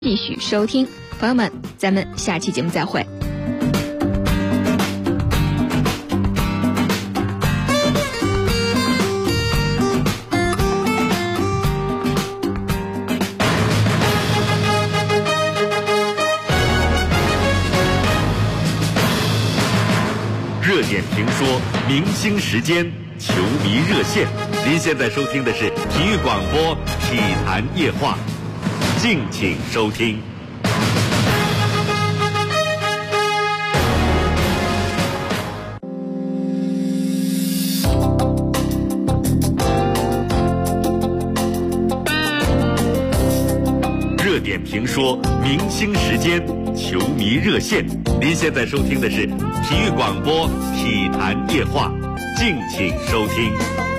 继续收听。朋友们，咱们下期节目再会。 热点评说，明星时间，球迷热线。您现在收听的是体育广播体坛夜话，敬请收听。热点评说，明星时间，球迷热线。您现在收听的是体育广播体坛夜话，敬请收听。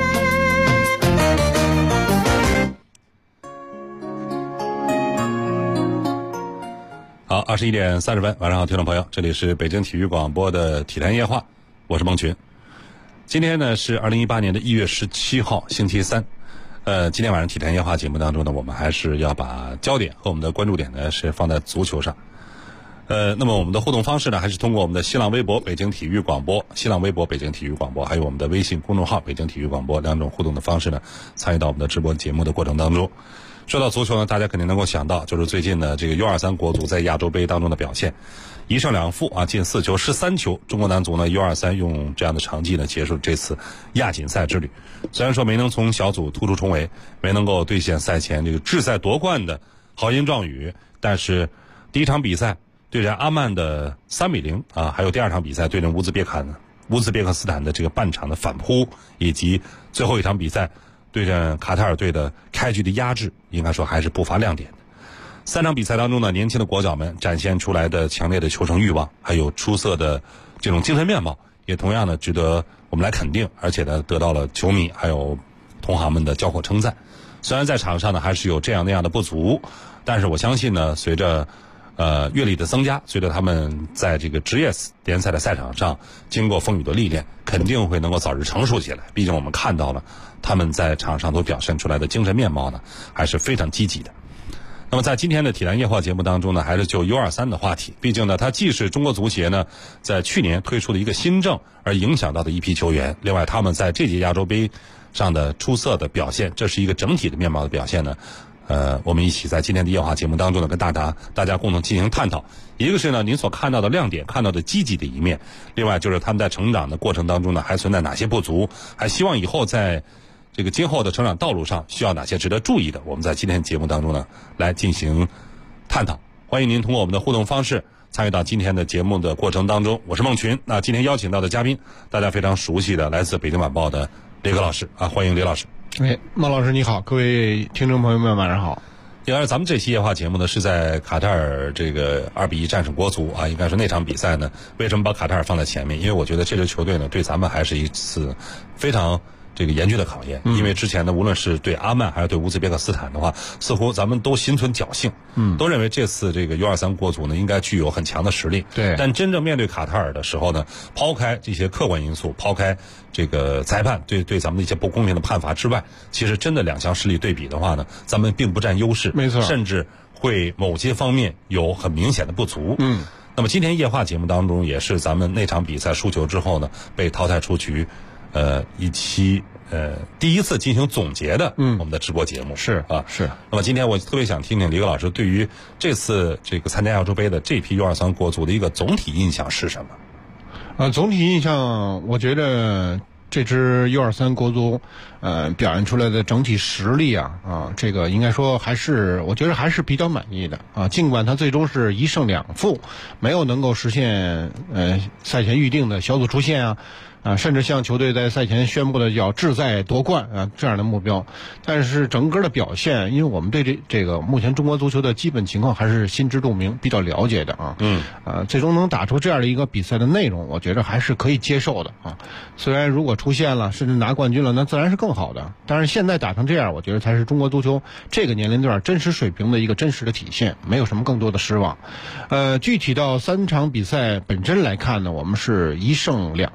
好，21点30分，晚上好，听众朋友，这里是北京体育广播的体坛夜话，我是孟群。今天呢是2018年的1月17号，星期三。今天晚上体坛夜话节目当中呢，我们还是要把焦点和我们的关注点呢是放在足球上。那么我们的互动方式呢，还是通过我们的新浪微博北京体育广播、新浪微博北京体育广播，还有我们的微信公众号北京体育广播两种互动的方式呢，参与到我们的直播节目的过程当中。说到足球呢，大家肯定能够想到，就是最近呢这个 U23 国足在亚洲杯当中的表现，1胜2负啊，进4球13球，中国男足呢 U23 用这样的成绩呢结束这次亚锦赛之旅。虽然说没能从小组突出重围，没能够兑现赛前这个志在夺冠的豪言壮语，但是第一场比赛对阵阿曼的3-0啊，还有第二场比赛对阵乌兹别克斯坦的这个半场的反扑，以及最后一场比赛对阵卡塔尔队的开局的压制，应该说还是不乏亮点的。3场比赛当中呢，年轻的国脚们展现出来的强烈的求胜欲望，还有出色的这种精神面貌，也同样的值得我们来肯定，而且呢得到了球迷还有同行们的交口称赞。虽然在场上呢还是有这样那样的不足，但是我相信呢，随着阅历的增加，随着他们在这个职业联赛的赛场上经过风雨的历练，肯定会能够早日成熟起来。毕竟我们看到了他们在场上都表现出来的精神面貌呢，还是非常积极的。那么在今天的体坛夜话节目当中呢，还是就 U23 的话题。毕竟呢，它既是中国足协呢在去年推出的一个新政而影响到的一批球员，另外他们在这届亚洲杯上的出色的表现，这是一个整体的面貌的表现呢。我们一起在今天的夜话节目当中呢，跟大家共同进行探讨。一个是呢，您所看到的亮点，看到的积极的一面；另外就是他们在成长的过程当中呢，还存在哪些不足，还希望以后在这个今后的成长道路上需要哪些值得注意的。我们在今天节目当中呢，来进行探讨。欢迎您通过我们的互动方式参与到今天的节目的过程当中。我是孟群。那今天邀请到的嘉宾，大家非常熟悉的，来自北京晚报的李克老师啊，欢迎李老师。 孟老师你好，各位听众朋友们晚上好。 应该是咱们这期夜话节目呢，是在卡塔尔这个2-1战胜国足啊。应该说那场比赛呢，为什么把卡塔尔放在前面？因为我觉得这支球队呢，对咱们还是一次非常这个严峻的考验。因为之前呢，无论是对阿曼还是对乌兹别克斯坦的话，似乎咱们都心存侥幸，都认为这次这个 U23 国足呢应该具有很强的实力。 对。 但真正面对卡塔尔的时候呢，抛开这些客观因素，抛开这个裁判对咱们的一些不公平的判罚之外，其实真的两项实力对比的话呢，咱们并不占优势， 没错， 甚至会某些方面有很明显的不足。那么今天夜话节目当中，也是咱们那场比赛输球之后呢，被淘汰出局，一期第一次进行总结的我们的直播节目。 是啊，是。 那么今天我特别想听听李克老师对于这次这个参加亚洲杯的这批 U23 国足的一个总体印象是什么？ 总体印象，我觉得这支 U23 国足，表现出来的整体实力啊，这个应该说我觉得还是比较满意的啊。尽管他最终是1胜2负，没有能够实现赛前预定的小组出线甚至像球队在赛前宣布的要志在夺冠这样的目标，但是整个的表现，因为我们对这个目前中国足球的基本情况还是心知肚明，比较了解的最终能打出这样的一个比赛的内容，我觉得还是可以接受的虽然如果出现了，甚至拿冠军了，那自然是更好的。但是现在打成这样，我觉得才是中国足球这个年龄段真实水平的一个真实的体现，没有什么更多的失望。具体到3场比赛本身来看呢，我们是1胜2负。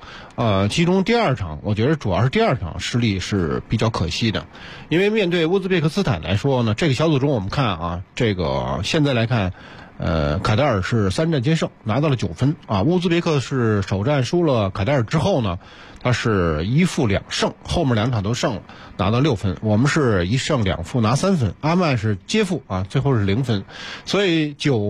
其中第二场，我觉得主要是第二场失利是比较可惜的，因为面对乌兹别克斯坦来说呢，这个小组中我们看啊，这个现在来看，卡塔尔是3战皆胜，拿到了9分啊。乌兹别克是首战输了卡塔尔之后呢，他是1负2胜，后面2场都胜了，拿到6分。我们是1胜2负拿3分，阿曼是皆负啊，最后是0分，所以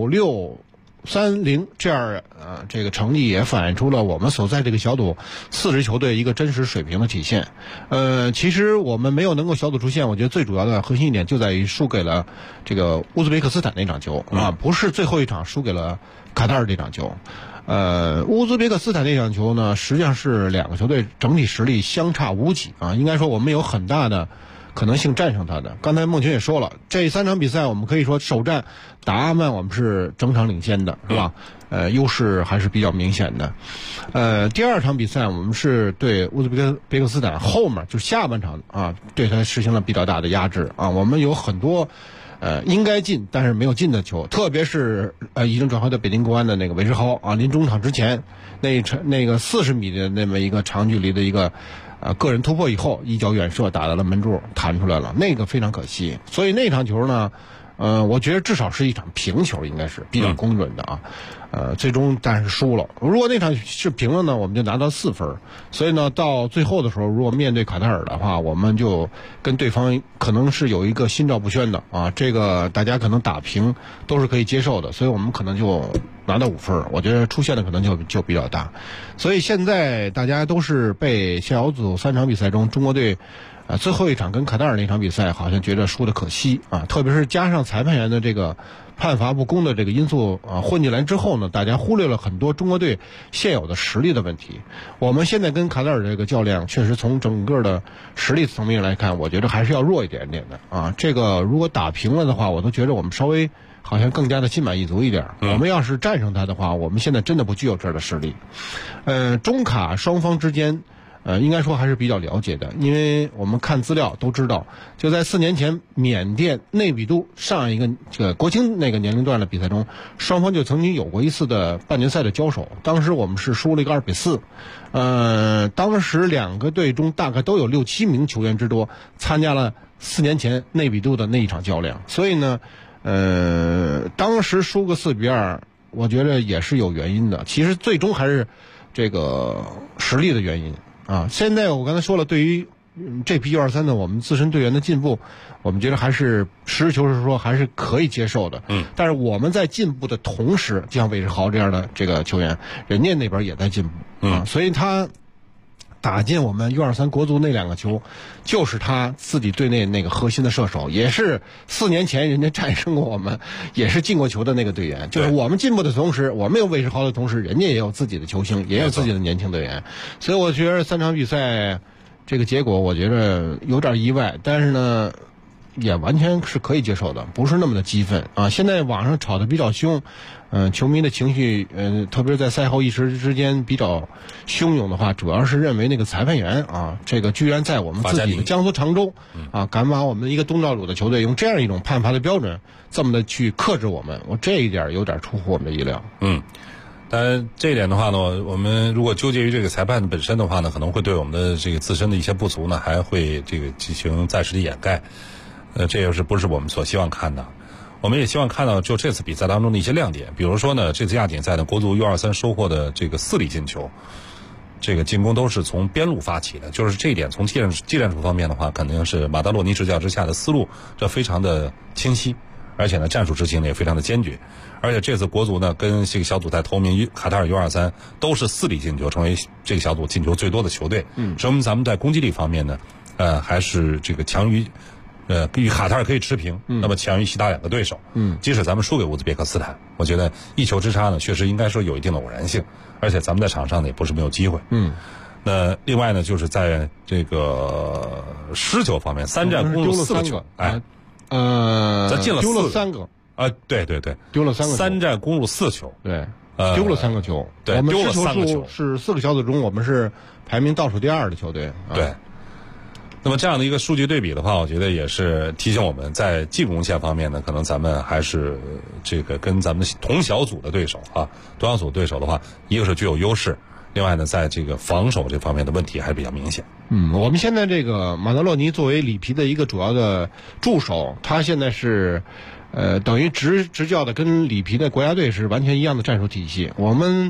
96-30这样这个成绩也反映出了我们所在这个小组4支球队一个真实水平的体现。其实我们没有能够小组出线，我觉得最主要的核心一点就在于输给了这个乌兹别克斯坦那场球啊，不是最后一场输给了卡塔尔这场球。乌兹别克斯坦那场球呢，实际上是2个球队整体实力相差无几啊，应该说我们有很大的可能性战胜他的。刚才孟群也说了，这3场比赛我们可以说首战打阿曼我们是整场领先的，是吧？优势还是比较明显的。第二场比赛我们是对乌兹别克斯坦后面就下半场啊，对他实行了比较大的压制啊，我们有很多应该进但是没有进的球，特别是已经转会到北京国安的那个韦世豪啊，临中场之前那个40米的那么一个长距离的一个个人突破以后，一脚远射打到了门柱，弹出来了，那个非常可惜。所以那场球呢，我觉得至少是一场平球，应该是比较公准的啊。最终但是输了。如果那场是平了呢，我们就拿到4分。所以呢，到最后的时候，如果面对卡塔尔的话，我们就跟对方可能是有一个心照不宣的啊，这个大家可能打平都是可以接受的，所以我们可能就拿到5分。我觉得出现的可能就比较大。所以现在大家都是被小组3场比赛中中国队最后一场跟卡塔尔那场比赛好像觉得输的可惜啊，特别是加上裁判员的这个判罚不公的这个因素混进来之后呢，大家忽略了很多中国队现有的实力的问题。我们现在跟卡塔尔这个较量，确实从整个的实力层面来看，我觉得还是要弱一点点的啊。这个如果打平了的话，我都觉得我们稍微好像更加的心满意足一点。我们要是战胜他的话，我们现在真的不具有这样的实力。中卡双方之间应该说还是比较了解的，因为我们看资料都知道，就在4年前缅甸内比都上一个这个国青那个年龄段的比赛中，双方就曾经有过一次的半决赛的交手，当时我们是输了一个2比4。当时2个队中大概都有6-7名球员之多参加了4年前内比都的那一场较量，所以呢，当时输个4比2，我觉得也是有原因的。其实最终还是这个实力的原因。现在我刚才说了，对于这批U23的我们自身队员的进步，我们觉得还是实事求是说还是可以接受的。但是我们在进步的同时，就像韦世豪这样的这个球员，人家那边也在进步所以他打进我们U23国足那2个球，就是他自己队内那个核心的射手，也是4年前人家战胜过我们，也是进过球的那个队员。就是我们进步的同时，我们有韦世豪的同时，人家也有自己的球星，也有自己的年轻队员。所以我觉得3场比赛这个结果，我觉得有点意外，但是呢，也完全是可以接受的，不是那么的激愤啊。现在网上吵得比较凶，球迷的情绪，特别是在赛后一时之间比较汹涌的话，主要是认为那个裁判员啊，这个居然在我们自己的江苏常州敢把我们一个东道主的球队用这样一种判罚的标准，这么的去克制我们，我这一点有点出乎我们的意料。 但这一点的话呢，我们如果纠结于这个裁判本身的话呢，可能会对我们的这个自身的一些不足呢，还会这个进行暂时的掩盖。这也是不是我们所希望看的。我们也希望看到就这次比赛当中的一些亮点，比如说呢，这次亚锦赛呢，国足U23收获的这个4粒进球，这个进攻都是从边路发起的，就是这一点从技战术方面的话，肯定是马达洛尼执教之下的思路，这非常的清晰，而且呢，战术执行呢也非常的坚决。而且这次国足呢，跟这个小组赛头名卡塔尔U23都是4粒进球，成为这个小组进球最多的球队。说明咱们在攻击力方面呢，还是这个强于。与卡塔尔可以持平，那么强于其他2个对手。即使咱们输给乌兹别克斯坦，我觉得1球之差呢，确实应该说有一定的偶然性，而且咱们在场上呢也不是没有机会。那另外呢，就是在这个失球方面，3战攻入4个球，咱进了丢了3个对， 丢了3个 ，3战攻入4球， 对，丢了3个球， 对，丢了3个球， 是4个小组中我们是排名倒数第2的球队， 对。那么这样的一个数据对比的话，我觉得也是提醒我们在进攻线方面呢，可能咱们还是这个跟咱们同小组的对手同小组对手的话，一个是具有优势， 另外呢，在这个防守这方面的问题还是比较明显。 我们现在这个马德洛尼作为里皮的一个主要的助手，他现在是等于执教的跟里皮的国家队是完全一样的战术体系。我们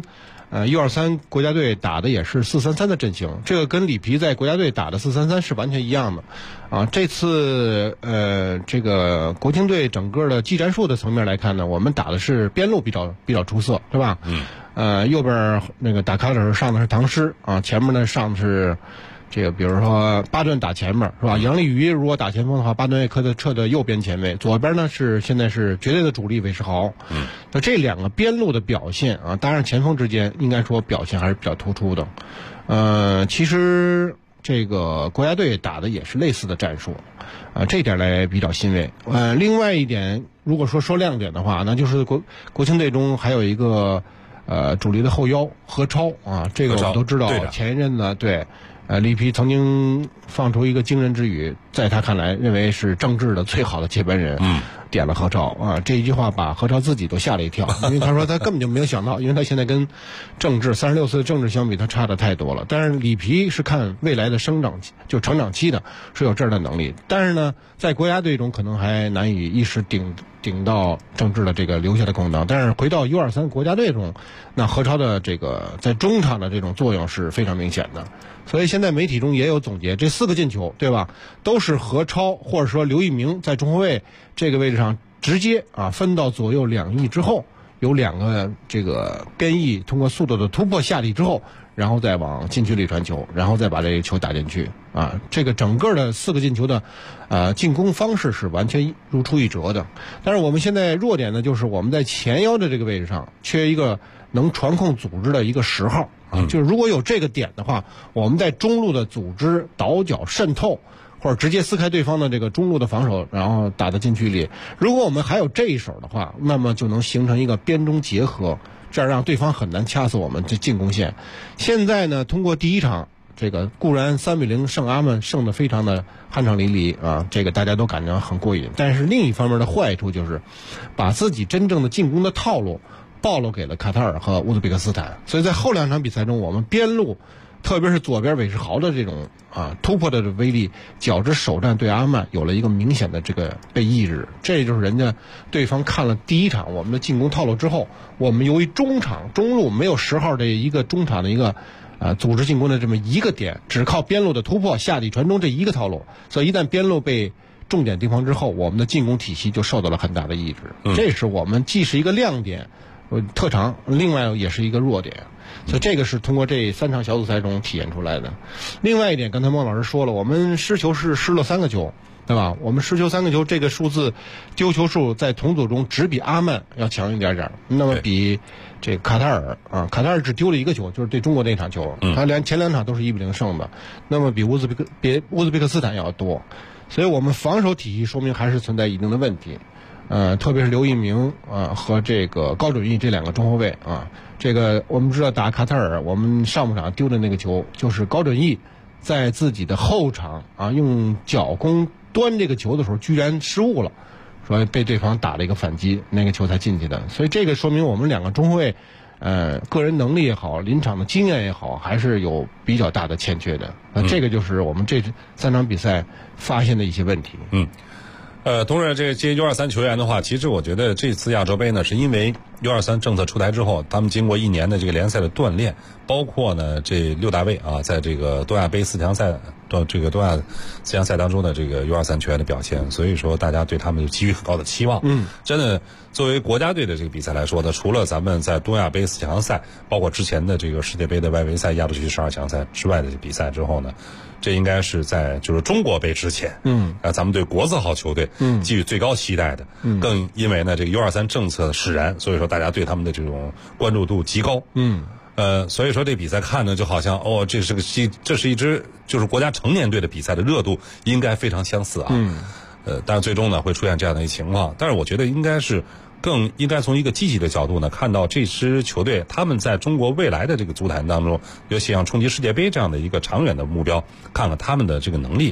U23国家队打的也是4-3-3的阵型，这个跟里皮在国家队打的4-3-3是完全一样的啊。这次这个国青队整个的技战术的层面来看呢，我们打的是边路比较出色，是吧？右边那个打卡尔上的是唐诗啊，前面呢上的是这个比如说巴顿打前面是吧？杨立瑜如果打前锋的话，巴顿也可以撤到右边前卫，左边呢现在是绝对的主力韦世豪。那这两个边路的表现啊，当然前锋之间应该说表现还是比较突出的。其实这个国家队打的也是类似的战术，这一点来比较欣慰。另外一点，如果说亮点的话，那就是国青队中还有一个主力的后腰何超啊，这个我们都知道，前一阵呢对。里皮曾经放出一个惊人之语，在他看来认为是郑智的最好的接班人，点了何超啊，这一句话把何超自己都吓了一跳，因为他说他根本就没有想到，因为他现在跟郑智36岁的郑智相比，他差的太多了。但是里皮是看未来的成长期的，是有这样的能力，但是呢，在国家队中可能还难以一时顶到郑智的这个留下的空当，但是回到 U23国家队中，那何超的这个在中场的这种作用是非常明显的。所以现在媒体中也有总结，这4个进球，对吧？都是何超或者说刘一鸣在中后卫这个位置上直接分到左右两翼之后，有2个这个边翼通过速度的突破下地之后，然后再往禁区里传球，然后再把这个球打进去啊。这个整个的4个进球的进攻方式是完全如出一辙的。但是我们现在弱点呢，就是我们在前腰的这个位置上缺一个能传控组织的一个10号。就是如果有这个点的话，我们在中路的组织倒脚渗透，或者直接撕开对方的这个中路的防守，然后打到禁区里。如果我们还有这一手的话，那么就能形成一个边中结合，这样让对方很难掐死我们这进攻线。现在呢，通过第一场这个固然3-0胜阿曼，胜得非常的酣畅淋漓啊，这个大家都感觉很过瘾。但是另一方面的坏处就是，把自己真正的进攻的套路暴露给了卡塔尔和乌兹别克斯坦，所以在后2场比赛中，我们边路，特别是左边韦世豪的这种突破的威力，较之首战对阿曼有了一个明显的这个被抑制。这就是人家对方看了第一场我们的进攻套路之后，我们由于中路没有10号这一个中场的一个组织进攻的这么一个点，只靠边路的突破下底传中这一个套路，所以一旦边路被重点盯防之后，我们的进攻体系就受到了很大的抑制。这是我们既是一个亮点特长，另外也是一个弱点，所以这个是通过这3场小组赛中体现出来的。另外一点，刚才孟老师说了，我们失球是失了3个球，对吧？我们失球3个球，这个数字丢球数在同组中只比阿曼要强一点，那么比这个卡塔尔卡塔尔只丢了1个球，就是对中国那场球，他前2场都是1-0胜的，那么比乌兹别克斯坦要多，所以我们防守体系说明还是存在一定的问题。特别是刘一鸣和这个高准翼这2个中后卫这个我们知道打卡塔尔，我们上半场丢的那个球，就是高准翼在自己的后场用脚弓端这个球的时候居然失误了，所以被对方打了一个反击，那个球才进去的。所以这个说明我们2个中后卫个人能力也好，临场的经验也好，还是有比较大的欠缺的。这个就是我们这3场比赛发现的一些问题。 同时这些 U23 球员的话，其实我觉得这次亚洲杯呢，是因为 U23 政策出台之后，他们经过1年的这个联赛的锻炼，包括呢这6大卫在这个东亚杯4强赛东亚4强赛当中的这个 U23 球员的表现，所以说大家对他们有基于很高的期望。真的作为国家队的这个比赛来说呢，除了咱们在东亚杯4强赛，包括之前的这个世界杯的外围赛、亚洲区12强赛之外的比赛之后呢，这应该是在就是中国杯之前，咱们对国字号球队寄予最高期待的，更因为呢这个 U23 政策使然，所以说大家对他们的这种关注度极高。所以说这比赛看呢，就好像这是一支就是国家成年队的比赛的热度应该非常相似但是最终呢会出现这样的一情况，但是我觉得更应该从一个积极的角度呢，看到这支球队他们在中国未来的这个足坛当中，尤其像冲击世界杯这样的一个长远的目标，看看他们的这个能力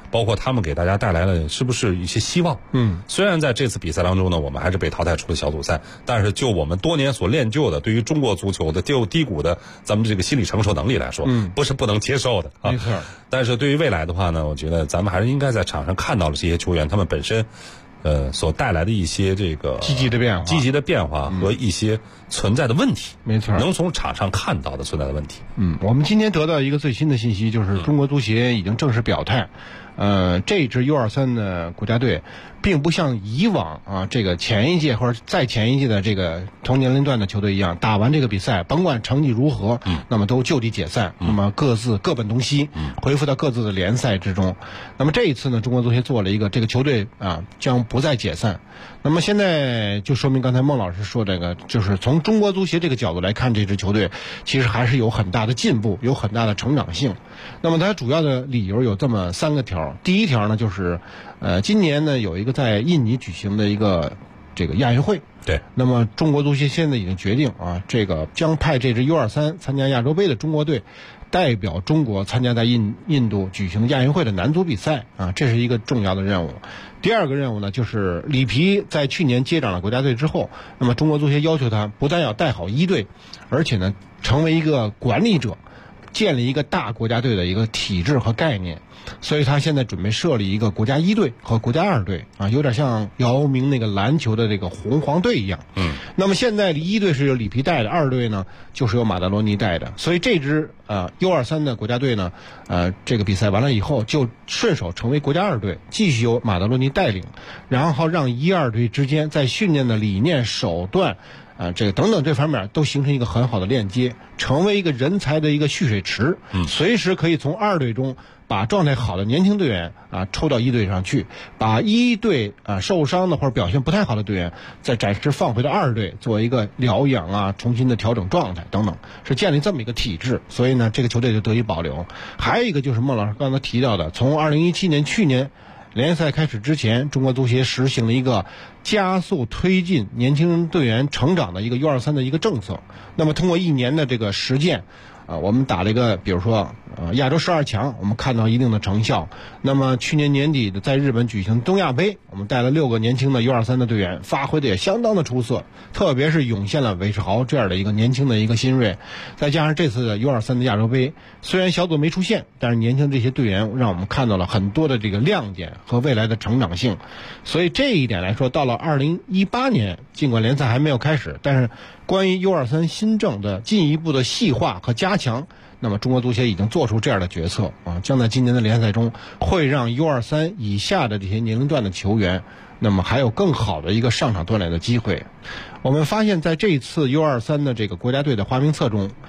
包括他们给大家带来了是不是一些希望？虽然在这次比赛当中呢，我们还是被淘汰出了小组赛，但是就我们多年所练就的，对于中国足球的低谷的咱们这个心理承受能力来说，不是不能接受的啊。 没错。 但是对于未来的话呢，我觉得咱们还是应该在场上看到了这些球员他们本身。所带来的一些这个积极的变化和一些存在的问题， 没错， 能从场上看到的存在的问题。 我们今天得到一个最新的信息，就是中国足协已经正式表态，这支 U23 的国家队，并不像以往啊这个前一届或者再前一届的这个同年龄段的球队一样，打完这个比赛，甭管成绩如何，那么都就地解散，那么各自各奔东西，恢复到各自的联赛之中。那么这一次呢，中国足协做了一个，这个球队啊将不再解散。那么现在就说明刚才孟老师说这个，就是从中国足协这个角度来看，这支球队其实还是有很大的进步，有很大的成长性。那么它主要的理由有这么3个条。第一条呢，就是今年呢有一个在印尼举行的一个这个亚运会。 对。 那么中国足协现在已经决定啊，这个将派这支 U23 参加亚洲杯的中国队，代表中国参加在印度举行亚运会的男足比赛啊，这是一个重要的任务。第二个任务呢，就是里皮在去年接掌了国家队之后，那么中国足协要求他不但要带好一队，而且呢成为一个管理者，建立一个大国家队的一个体制和概念。所以他现在准备设立一个国家1队和国家2队啊，有点像姚明那个篮球的这个红黄队一样。那么现在1队是由里皮带的，2队呢就是由马德罗尼带的。所以这支U23 的国家队呢，这个比赛完了以后就顺手成为国家2队，继续由马德罗尼带领，然后让1、2队之间在训练的理念、手段。这个等等这方面都形成一个很好的链接，成为一个人才的一个蓄水池，随时可以从2队中把状态好的年轻队员抽到1队上去，把1队受伤的或者表现不太好的队员再暂时放回到2队做一个疗养重新的调整状态等等，是建立这么一个体制。所以呢，这个球队就得以保留。还有一个就是孟老师刚才提到的，从2017年去年联赛开始之前，中国足协实行了一个加速推进年轻队员成长的一个 U23 的一个政策。那么通过1年的这个实践，我们打了一个，比如说亚洲12强，我们看到一定的成效。那么去年年底的在日本举行东亚杯，我们带了6个年轻的 U23 的队员，发挥的也相当的出色，特别是涌现了韦世豪这样的一个年轻的一个新锐。再加上这次的 U23 的亚洲杯，虽然小组没出现，但是年轻的这些队员让我们看到了很多的这个亮点和未来的成长性。所以这一点来说，到了2018年，尽管联赛还没有开始，但是关于 U23 新政的进一步的细化和加强，那么中国足协已经做出这样的决策将在今年的联赛中会让 U23 以下的这些年龄段的球员，那么还有更好的一个上场锻炼的机会。我们发现在这一次 U23 的这个国家队的花名册中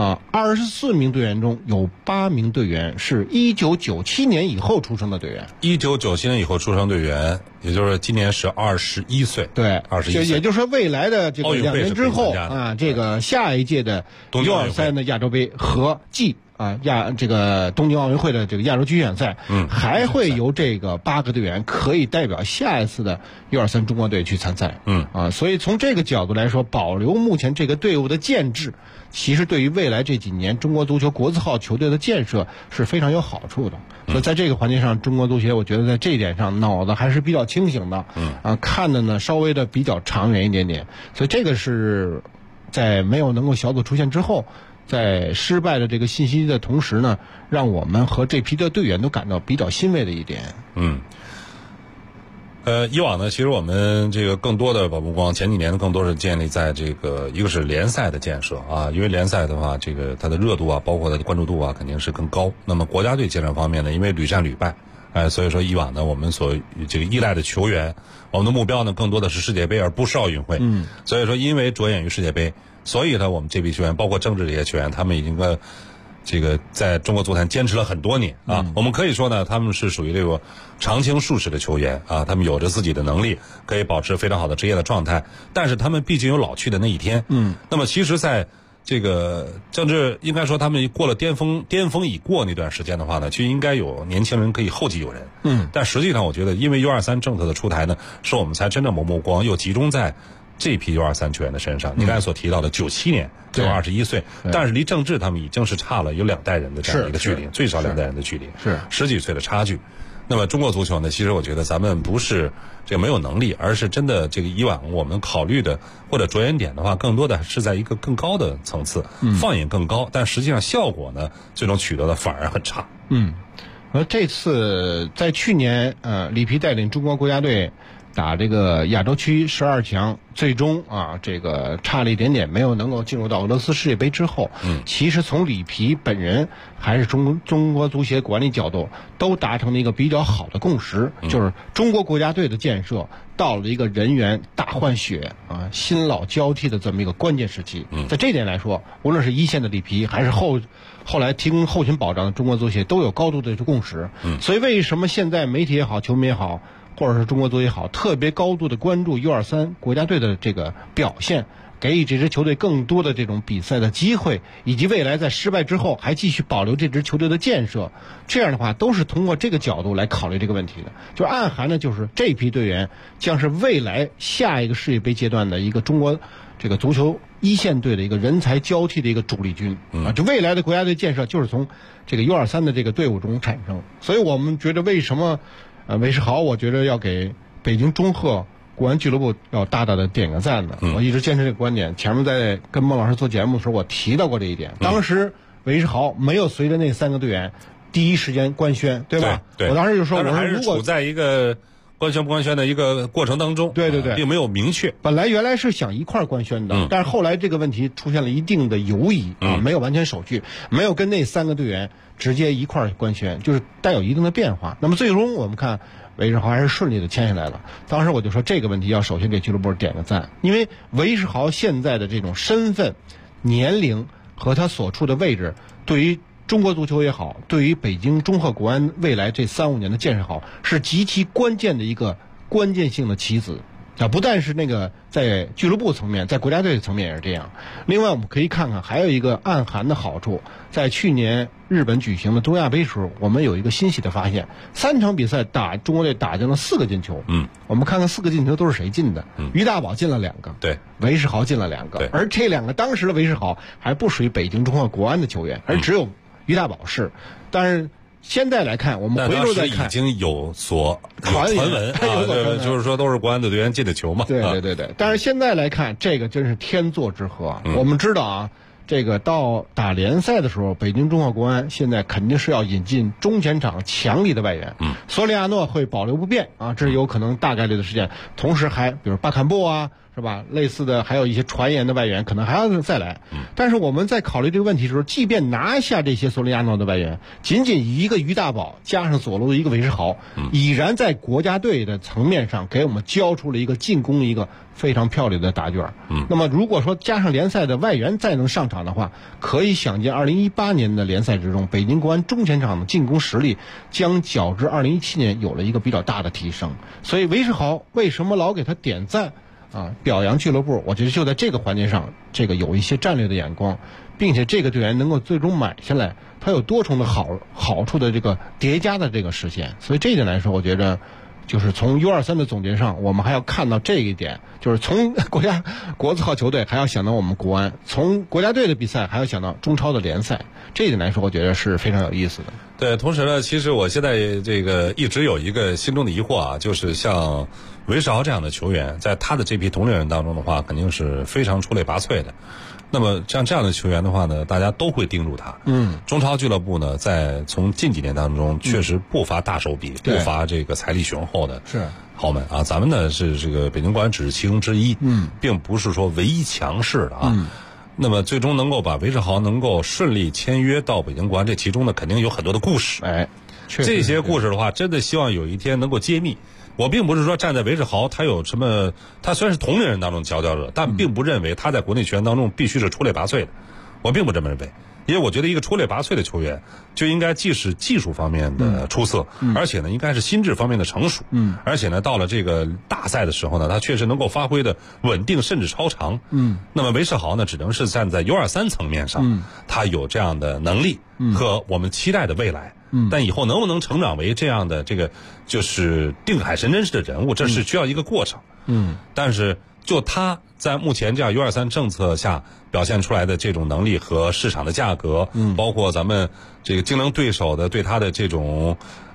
24名队员中有8名队员是1997年以后出生的队员。 1997年以后出生队员，也就是今年是21岁。 对 ，21岁。 也就是说，未来的这个2年之后这个下一届的 U23 的亚洲杯和这个东京奥运会的这个亚洲区选赛，还会由这个8个队员可以代表下一次的 U23 中国队去参赛。所以从这个角度来说，保留目前这个队伍的建制，其实对于未来这几年中国足球国字号球队的建设是非常有好处的。所以在这个环节上，中国足协我觉得在这一点上脑子还是比较清醒的，看的呢稍微的比较长远一点点。所以这个是在没有能够小组出现之后，在失败的这个信息的同时呢，让我们和这批的队员都感到比较欣慰的一点。 以往呢，其实我们这个更多的把目光前几年更多是建立在这个一个是联赛的建设因为联赛的话，这个它的热度包括它的关注度肯定是更高。那么国家队建设方面呢，因为屡战屡败，所以说以往呢，我们所这个依赖的球员，我们的目标呢更多的是世界杯而不是奥运会。所以说因为着眼于世界杯，所以呢我们这批球员包括政治这些球员，他们已经这个在中国足坛坚持了很多年我们可以说呢，他们是属于这个长青树式的球员他们有着自己的能力，可以保持非常好的职业的状态，但是他们毕竟有老去的那一天。那么其实在这个政治应该说他们过了巅峰已过那段时间的话呢，就应该有年轻人可以后继有人。但实际上我觉得因为 U23 政策的出台呢，是我们才真正把目光又集中在这批 U23 球员的身上。你刚才所提到的97年只有21岁，但是离郑智他们已经是差了有2代人的这样一个距离，最少2代人的距离， 是 10几岁的差距。 那么中国足球呢，其实我觉得咱们不是这个没有能力，而是真的这个以往我们考虑的或者着眼点的话，更多的是在一个更高的层次，放眼更高，但实际上效果呢，最终取得的反而很差。 而这次在去年里皮带领中国国家队打这个亚洲区12强，最终这个差了一点点，没有能够进入到俄罗斯世界杯之后，其实从里皮本人还是中国足协管理角度都达成了一个比较好的共识，就是中国国家队的建设到了一个人员大换血新老交替的这么一个关键时期。在这点来说，无论是一线的里皮还是后来提供后勤保障的中国足协都有高度的共识。所以为什么现在媒体也好，球迷也好，或者是中国足协也好，特别高度的关注 U23 国家队的这个表现，给予这支球队更多的这种比赛的机会，以及未来在失败之后还继续保留这支球队的建设，这样的话都是通过这个角度来考虑这个问题的。就暗含的就是这批队员将是未来下一个世界杯阶段的一个中国这个足球一线队的一个人才交替的一个主力军这未来的国家队建设就是从这个 U23 的这个队伍中产生。所以我们觉得为什么韦世豪我觉得要给北京中赫国安俱乐部要大大的点个赞的。我一直坚持这个观点，前面在跟孟老师做节目的时候我提到过这一点。当时韦世豪没有随着那3个队员第一时间官宣，对吧？ 对， 我当时就说，我说如果处在一个官宣不官宣的一个过程当中， 对， 并没有明确。 本来原来是想一块官宣的，但是后来这个问题出现了一定的犹疑没有完全手续，没有跟那3个队员直接一块官宣，就是带有一定的变化。那么最终我们看韦世豪还是顺利的签下来了。当时我就说这个问题要首先给俱乐部点个赞，因为韦世豪现在的这种身份、年龄和他所处的位置，对于中国足球也好，对于北京中赫国安未来这3-5年的建设好，是极其关键的一个关键性的棋子。不但是那个在俱乐部层面，在国家队层面也是这样。另外我们可以看看还有一个暗含的好处，在去年日本举行的东亚杯时候，我们有一个欣喜的发现，3场比赛中国队打进了4个进球。我们看看4个进球都是谁进的。于大宝进了2个， 对， 韦世豪进了2个，而这2个当时的韦世豪还不属于北京中赫国安的球员，而只有于大宝是。但是现在来看，我们回头再看， 已经有所传闻就是说都是国安的队员进的球嘛。 对。但是现在来看，这个真是天作之合。我们知道这个到打联赛的时候，北京中赫国安现在肯定是要引进中前场强力的外援。索里亚诺会保留不变这是有可能大概率的事件。同时还比如巴坎布是吧？类似的还有一些传言的外援可能还要再来。但是我们在考虑这个问题的时候，即便拿下这些索里亚诺的外援，仅仅一个于大宝加上左路的一个韦世豪，已然在国家队的层面上给我们交出了一个进攻一个非常漂亮的答卷。那么如果说加上联赛的外援再能上场的话，可以想见2018年的联赛之中，北京国安中前场的进攻实力将较之2017年有了一个比较大的提升。所以韦世豪为什么老给他点赞表扬俱乐部，我觉得就在这个环节上，这个有一些战略的眼光，并且这个队员能够最终买下来，他有多重的好处的这个叠加的这个实现。所以这一点来说，我觉得就是从 U23 的总结上，我们还要看到这一点，就是从国字号球队还要想到我们国安，从国家队的比赛还要想到中超的联赛，这一点来说，我觉得是非常有意思的。 对，同时呢，其实我现在这个一直有一个心中的疑惑就是像韦世豪这样的球员，在他的这批同龄人当中的话，肯定是非常出类拔萃的。那么像这样的球员的话呢，大家都会盯住他。中超俱乐部呢，从近几年当中确实不乏大手笔，不乏这个财力雄厚的豪门咱们呢是这个北京国安只是其中之一，并不是说唯一强势的那么最终能够把韦世豪能够顺利签约到北京国安，这其中呢肯定有很多的故事。这些故事的话，真的希望有一天能够揭秘。我并不是说站在韦世豪他有什么，他虽然是同龄人当中佼佼者，但并不认为他在国内球员当中必须是出类拔萃的。我并不这么认为，因为我觉得一个出类拔萃的球员就应该既是技术方面的出色，而且呢应该是心智方面的成熟，而且呢到了这个大赛的时候呢，他确实能够发挥的稳定甚至超常。那么韦世豪呢，只能是站在 U23 层面上，他有这样的能力和我们期待的未来。但以后能不能成长为这样的这个就是定海神针式的人物，这是需要一个过程。但是就他在目前这样 U23 政策下表现出来的这种能力和市场的价格，包括咱们这个竞争对手的对他的这种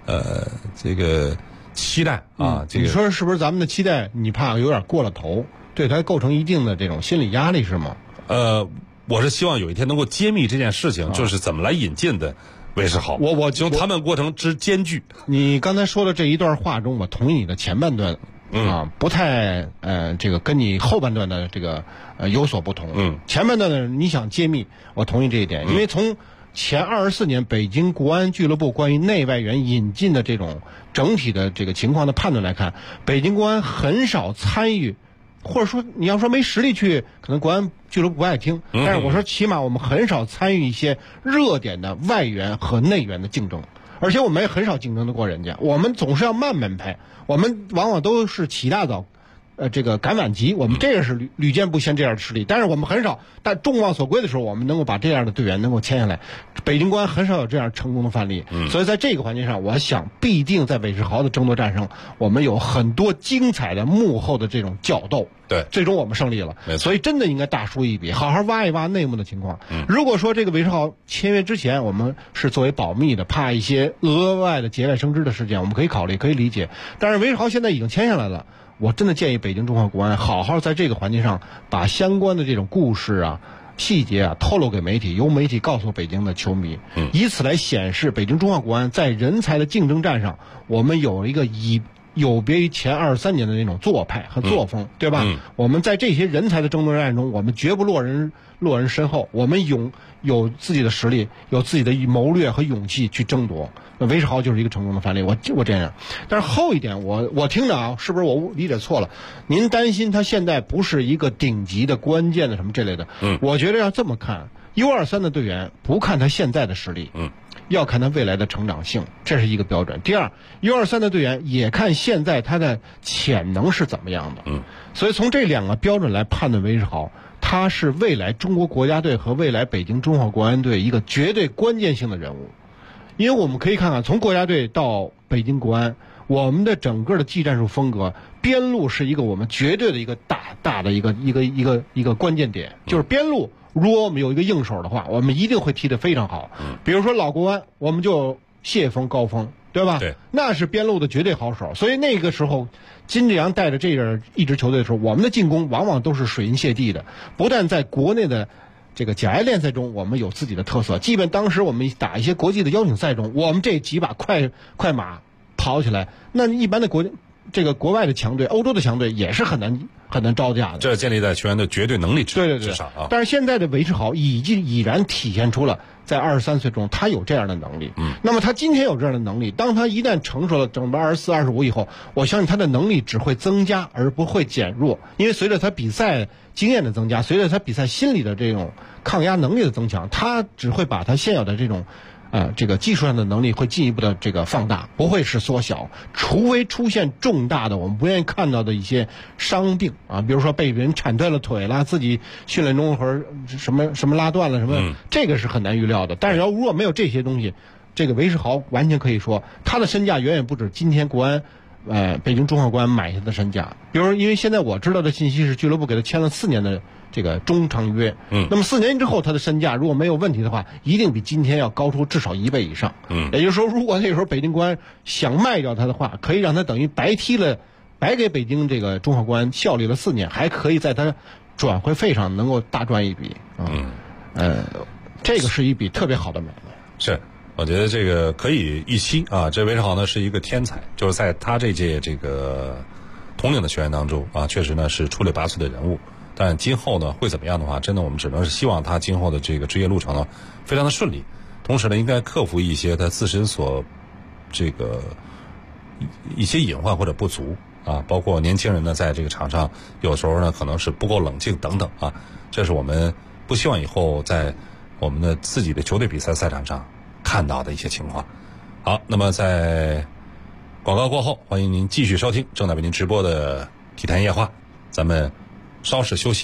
这个期待啊，这个你说是不是咱们的期待你怕有点过了头，对它构成一定的这种心理压力是吗？ 我是希望有一天能够揭秘这件事情，就是怎么来引进的威士豪。 我从他们过程之艰巨。 你刚才说的这一段话中，我同意你的前半段。不太这个跟你后半段的这个有所不同。前半段呢，你想揭秘，我同意这一点，因为从前24年北京国安俱乐部关于内外援引进的这种整体的这个情况的判断来看，北京国安很少参与，或者说你要说没实力去，可能国安俱乐部不爱听，但是我说起码我们很少参与一些热点的外援和内援的竞争。而且我们也很少竞争得过人家，我们总是要慢慢拍，我们往往都是起大早，这个赶晚集，我们这个是屡见不鲜这样的实力，但是我们很少，但众望所归的时候，我们能够把这样的队员能够签下来，北京国安很少有这样成功的范例，所以在这个环节上，我想必定在韦世豪的争夺战上，我们有很多精彩的幕后的这种角斗。 对， 最终我们胜利了，所以真的应该大输一笔，好好挖一挖内幕的情况。如果说这个韦世豪签约之前，我们是作为保密的，怕一些额外的节外生枝的事件，我们可以考虑，可以理解。但是韦世豪现在已经签下来了，我真的建议北京中华国安好好在这个环节上把相关的这种故事啊、细节啊透露给媒体，由媒体告诉北京的球迷，以此来显示北京中华国安在人才的竞争战上，我们有一个有别于前23年的那种做派和作风，对吧？我们在这些人才的争夺战中，我们绝不落人身后，我们有自己的实力，有自己的谋略和勇气去争夺。那韦世豪就是一个成功的范例，我这样。但是后一点，我听着啊，是不是我理解错了？您担心他现在不是一个顶级的关键的什么这类的？我觉得要这么看 ，U23的队员不看他现在的实力，要看他未来的成长性，这是一个标准。第二 ，U23 的队员也看现在他的潜能是怎么样的。所以从这两个标准来判断韦世豪，他是未来中国国家队和未来北京中华国安队一个绝对关键性的人物。因为我们可以看看，从国家队到北京国安，我们的整个的技战术风格，边路是一个我们绝对的一个大的一个关键点，就是边路。如果我们有一个硬手的话，我们一定会踢得非常好。比如说老国安，我们就谢峰、高峰，对吧？ 对， 那是边路的绝对好手。所以那个时候，金志扬带着这样一支球队的时候，我们的进攻往往都是水银泻地的。不但在国内的这个甲 A 联赛中，我们有自己的特色，即便当时我们打一些国际的邀请赛中，我们这几把快马跑起来，那一般的国外的强队、欧洲的强队也是很难招架的。 这建立在球员的绝对能力之上啊。 但是现在的韦世豪已然体现出了在23岁中他有这样的能力。那么他今天有这样的能力，当他一旦成熟了，整个24、25以后，我相信他的能力只会增加而不会减弱，因为随着他比赛经验的增加，随着他比赛心理的这种抗压能力的增强，他只会把他现有的这种这个技术上的能力会进一步的这个放大，不会是缩小，除非出现重大的我们不愿意看到的一些伤病啊，比如说被人铲断了腿了，自己训练中或者什么拉断了什么，这个是很难预料的。但是如果没有这些东西，这个韦世豪完全可以说他的身价远远不止今天国安北京中华国安买下的身价。比如因为现在我知道的信息是俱乐部给他签了4年的这个中长约，那么4年之后他的身价如果没有问题的话，一定比今天要高出至少1倍以上。也就是说，如果那时候北京国安想卖掉他的话，可以让他等于白给北京这个中华国安效力了4年，还可以在他转会费上能够大赚一笔。这个是一笔特别好的买卖。 是，我觉得这个可以预期啊。这韦世豪呢是一个天才，就是在他这届这个统领的球员当中啊，确实呢是出类拔萃的人物。但今后呢会怎么样的话，真的我们只能是希望他今后的这个职业路程呢非常的顺利，同时呢应该克服一些他自身所这个一些隐患或者不足啊，包括年轻人呢在这个场上有时候呢可能是不够冷静等等啊，这是我们不希望以后在我们的自己的球队比赛赛场上看到的一些情况。好，那么在广告过后，欢迎您继续收听正在为您直播的体坛夜话，咱们稍事休息。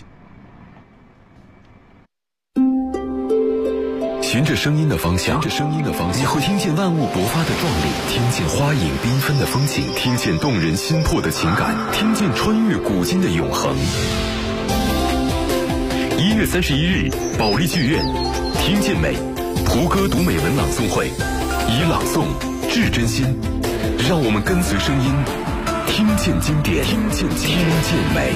循着声音的方向，你会听见万物勃发的壮丽，听见花影缤纷的风景，听见动人心魄的情感，听见穿越古今的永恒。1月31日，保利剧院，听见美，胡歌读美文朗诵会，以朗诵致真心， 让我们跟随声音，听见经典，听见美。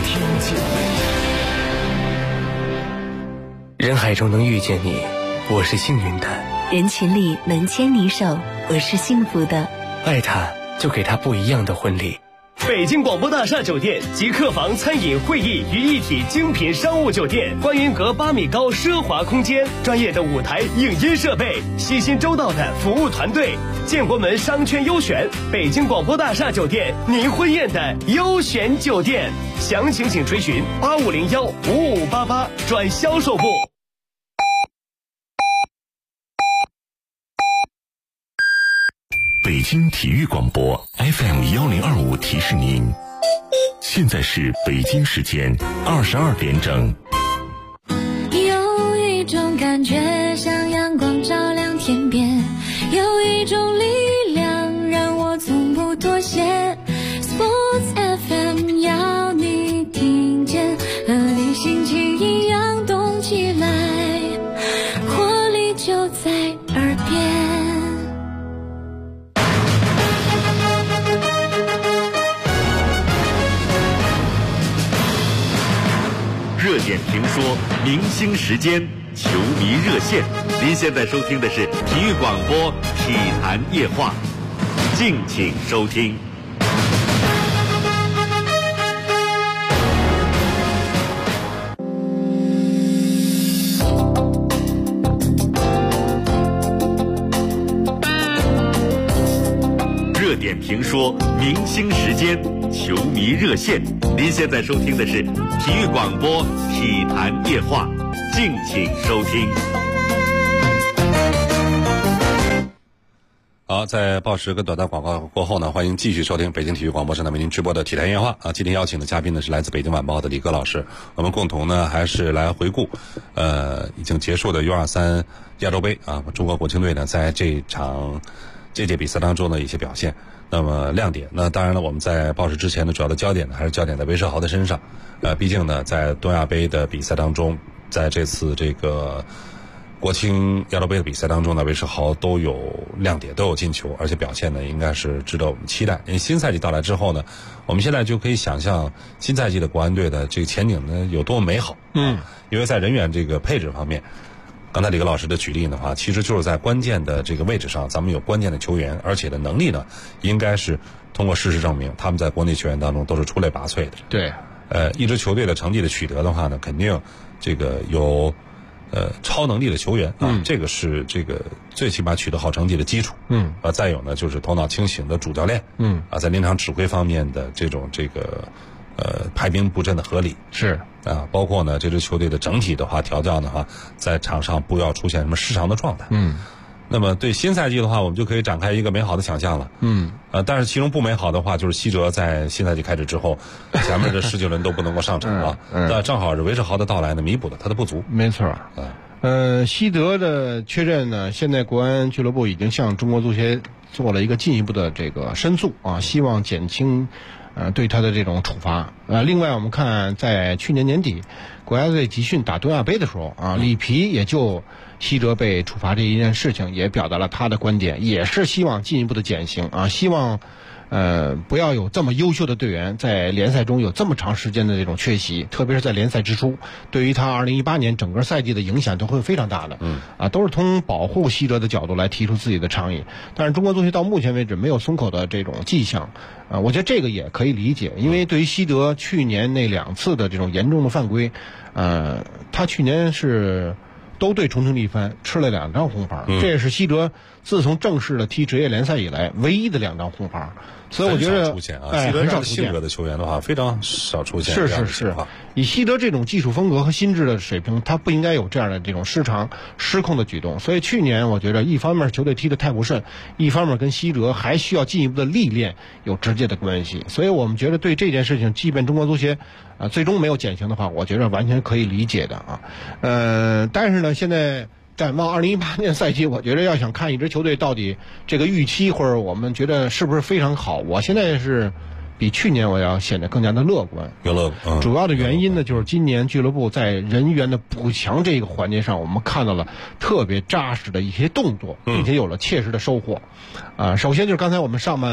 人海中能遇见你，我是幸运的； 人群里能牵你手，我是幸福的。 爱他，就给他不一样的婚礼。 北京广播大厦酒店集客房、餐饮、会议于一体精品商务酒店，观云阁8米高奢华空间，专业的舞台影音设备，细心周到的服务团队，建国门商圈优选，北京广播大厦酒店，您婚宴的优选酒店。详情请垂询8501-5588转销售部。 北京体育广播 FM1025提示您，现在是北京时间22点整。 有一种感觉像阳光照亮天边，有一种力量让我从不妥协。 Sports FM 要你听见，和你心情一样动起来，活力就在耳边。 热点评说，明星时间，球迷热线。您现在收听的是体育广播体坛夜话，敬请收听。热点评说，明星时间，球迷热线。您现在收听的是体育广播体坛夜话，敬请收听。 好，在报时跟短暂广告过后呢，欢迎继续收听北京体育广播正在为您直播的体坛夜话啊。今天邀请的嘉宾呢是来自北京晚报的李戈老师，我们共同呢还是来回顾已经结束的 U23 亚洲杯啊，中国国青队呢在这届比赛当中的一些表现。那么亮点，那当然了，我们在报时之前的主要的焦点呢，还是焦点在韦世豪的身上。毕竟呢，在东亚杯的比赛当中，在这次这个国青亚洲杯的比赛当中呢，韦世豪都有亮点，都有进球，而且表现呢，应该是值得我们期待。因为新赛季到来之后呢，我们现在就可以想象新赛季的国安队的这个前景呢有多么美好。因为在人员这个配置方面。刚才李戈老师的举例的话，其实就是在关键的这个位置上，咱们有关键的球员，而且的能力呢，应该是通过事实证明，他们在国内球员当中都是出类拔萃的。 对， 一支球队的成绩的取得的话呢，肯定这个有超能力的球员啊，这个是这个最起码取得好成绩的基础。再有呢，就是头脑清醒的主教练。在临场指挥方面的这种排兵布阵的合理是啊，包括呢这支球队的整体的话调教的话，在场上不要出现什么失常的状态。那么对新赛季的话，我们就可以展开一个美好的想象了。但是其中不美好的话，就是西哲在新赛季开始之后，前面的19轮都不能够上场了。那正好是韦世豪的到来呢，弥补了他的不足。 没错。西德的缺阵呢，现在国安俱乐部已经向中国足协做了一个进一步的这个申诉啊，希望减轻对他的这种处罚。另外我们看在去年年底国家队集训打东亚杯的时候啊，里皮也就西哲被处罚这一件事情也表达了他的观点，也是希望进一步的减刑啊，希望不要有这么优秀的队员在联赛中有这么长时间的这种缺席，特别是在联赛之初，对于他2018年整个赛季的影响都会非常大的。都是从保护西哲的角度来提出自己的倡议，但是中国足协到目前为止没有松口的这种迹象。我觉得这个也可以理解，因为对于西德去年那2次的这种严重的犯规，他去年是都对重庆力帆吃了2张红牌，这也是西德自从正式的踢职业联赛以来唯一的2张红牌。所以我觉得很少出现啊，西德这样性格的球员的话非常少出现。 是，以西德这种技术风格和心智的水平，他不应该有这样的这种失常失控的举动。所以去年我觉得一方面球队踢得太不顺，一方面跟西德还需要进一步的历练有直接的关系。所以我们觉得对这件事情，即便中国足协最终没有减刑的话，我觉得完全可以理解的啊。但是呢，现在展望2018年赛季，我觉得要想看一支球队到底这个预期或者我们觉得是不是非常好，我现在是比去年我要显得更加的乐观。主要的原因呢，就是今年俱乐部在人员的补强这个环节上，我们看到了特别扎实的一些动作，并且有了切实的收获。首先就是刚才我们上半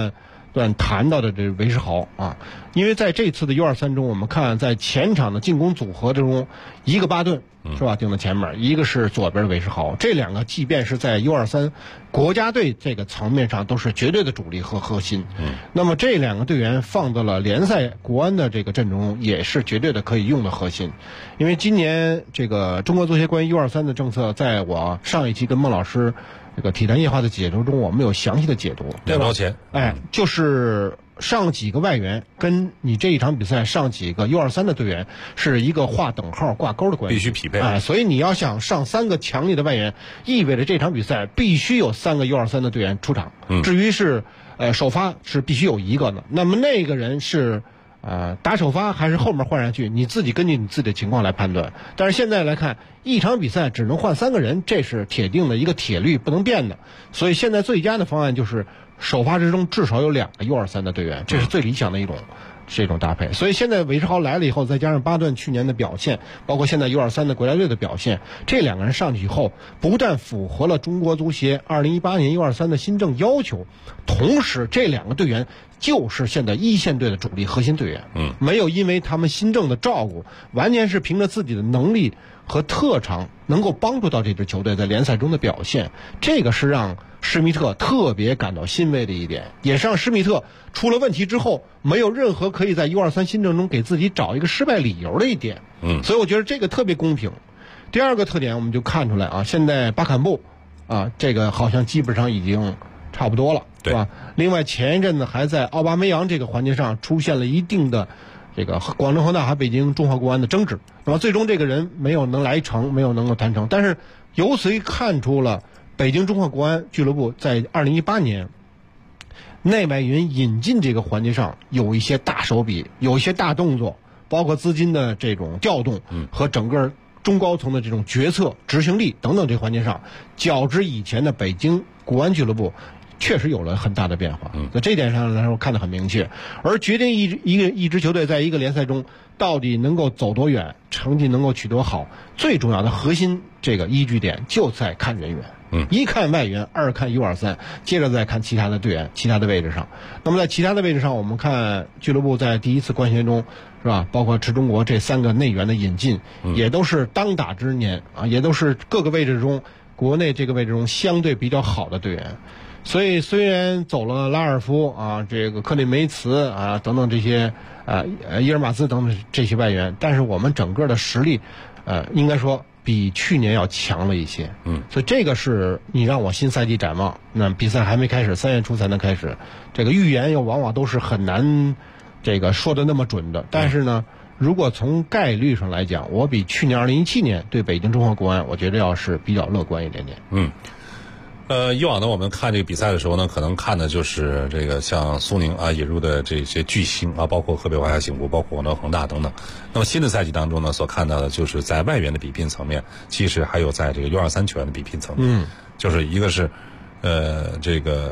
段谈到的这韦世豪啊，因为在这次的 U23 中，我们看在前场的进攻组合中，一个巴顿是吧定在前面，一个是左边的韦世豪，这两个即便是在 U23 国家队这个层面上都是绝对的主力和核心。那么这两个队员放到了联赛国安的这个阵中，也是绝对的可以用的核心。因为今年这个中国足协关于 U23 的政策，在我上一期跟孟老师这个体坛夜话的解读中，我们有详细的解读。 2刀钱， 就是上几个外援跟你这一场比赛上几个 U23 的队员是一个划等号挂钩的关系， 必须匹配。 所以你要想上3个强力的外援，意味着这场比赛必须有3个 U23 的队员出场。至于是首发是必须有一个的，那么那个人是打首发还是后面换上去，你自己根据你自己的情况来判断。但是现在来看，一场比赛只能换3个人，这是铁定的一个铁律，不能变的。所以现在最佳的方案就是首发之中至少有2个 U23 的队员，这是最理想的一种这种搭配。所以现在韦世豪来了以后，再加上巴顿去年的表现，包括现在 U23 的国家队的表现，这2个人上去以后，不但符合了中国足协2018年 U23 的新政要求，同时这2个队员就是现在一线队的主力核心队员。没有因为他们新政的照顾，完全是凭着自己的能力和特长能够帮助到这支球队在联赛中的表现。这个是让施密特特别感到欣慰的一点，也是让施密特出了问题之后没有任何可以在 U23 新政中给自己找一个失败理由的一点。所以我觉得这个特别公平。第二个特点我们就看出来啊，现在巴坎布这个好像基本上已经差不多了，对吧？另外前一阵子还在奥巴梅扬这个环节上出现了一定的这个广州恒大和北京中华国安的争执，那么最终这个人没有能来成，没有能够谈成。但是由此看出了北京中华国安俱乐部在2018年内外援引进这个环节上有一些大手笔，有一些大动作，包括资金的这种调动和整个中高层的这种决策执行力等等这环节上，较之以前的北京国安俱乐部确实有了很大的变化。在这点上来说看得很明确。而决定一支球队在一个联赛中到底能够走多远，成绩能够取得好，最重要的核心这个依据点就在看人员。一看外援，二看 U23， 接着再看其他的队员其他的位置上。那么在其他的位置上，我们看俱乐部在第一次官宣中是吧，包括池中国这3个内援的引进，也都是当打之年也都是各个位置中国内这个位置中相对比较好的队员。所以虽然走了拉尔夫这个克里梅茨等等这些伊尔马兹等等这些外援，但是我们整个的实力应该说比去年要强了一些。所以这个是你让我新赛季展望，那比赛还没开始，3月初才能开始，这个预言又往往都是很难这个说的那么准的。但是呢，如果从概率上来讲，我比去年2017年对北京中华国安我觉得要是比较乐观一点点。 以往呢，我们看这个比赛的时候呢，可能看的就是这个像苏宁引入的这些巨星包括河北华夏幸福，包括广州恒大等等。那么新的赛季当中呢，所看到的就是在外援的比拼层面，其实还有在这个 U23 球员的比拼层面。就是一个是这个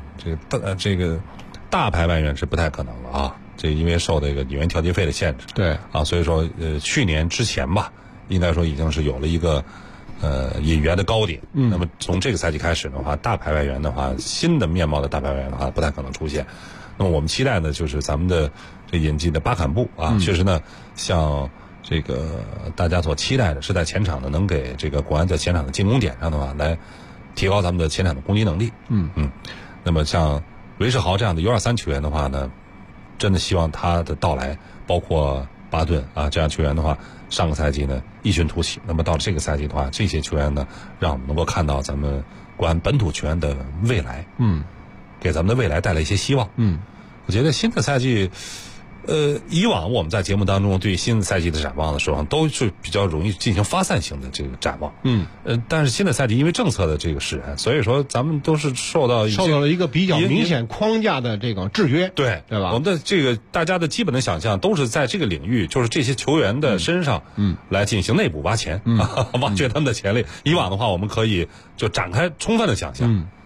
大牌外援是不太可能了这因为受这个引援调节费的限制。 对所以说去年之前吧，应该说已经是有了一个引援的高点。那么从这个赛季开始的话，大牌外援的话，新的面貌的大牌外援的话不太可能出现。那么我们期待的就是咱们的这引进的巴坎布确实呢，像这个大家所期待的是在前场呢能给这个国安在前场的进攻点上的话来提高咱们的前场的攻击能力。那么像韦世豪这样的 U23 球员的话呢，真的希望他的到来，包括巴顿这样球员的话，上个赛季呢异军突起，那么到了这个赛季的话，这些球员呢让我们能够看到咱们国安本土球员的未来，给咱们的未来带来一些希望。我觉得新的赛季以往我们在节目当中对新的赛季的展望的时候，都是比较容易进行发散性的这个展望。但是新的赛季因为政策的这个使然，所以说咱们都是受到了一个比较明显框架的这个制约，对吧？ 我们的这个大家的基本的想象都是在这个领域，就是这些球员的身上，来进行内部挖潜，挖掘他们的潜力。以往的话，我们可以就展开充分的想象。